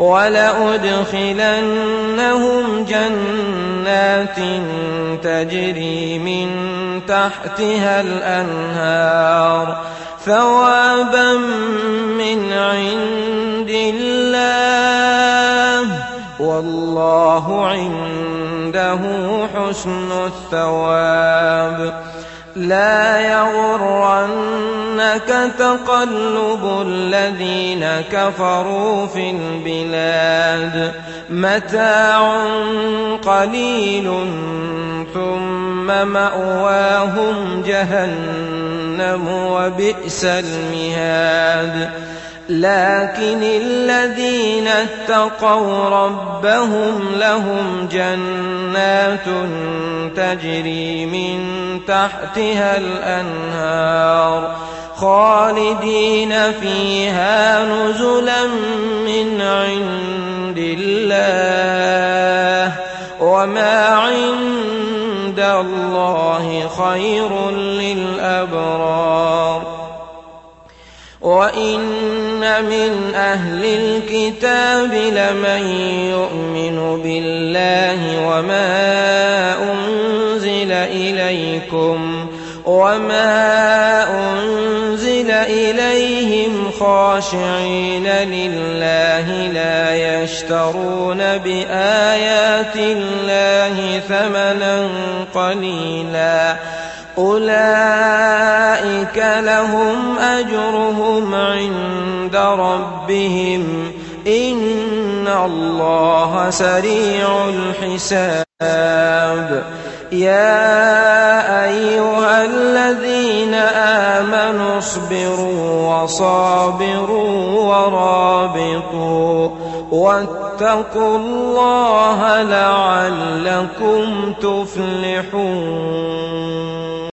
ولأدخلنهم جنات تجري من تحتها الأنهار ثوابا من عند الله والله عنده حسن الثواب لا يغرنك تقلب الذين كفروا في البلاد متاع قليل ثم مأواهم جهنم وبئس المهاد لكن الذين اتقوا ربهم لهم جنات تجري من تحتها الأنهار خالدين فيها نزلا من عند الله وما عند الله خير للأبرار وإن من أهل الكتاب لمن يؤمن بالله وما أنزل إليكم وما أنزل إليهم خاشعين لله لا يشترون بآيات الله ثمنا قليلا أولئك لهم أجرهم عند ربهم إن الله سريع الحساب يا أيها الذين آمنوا اصبروا وصابروا ورابطوا واتقوا الله لعلكم تفلحون.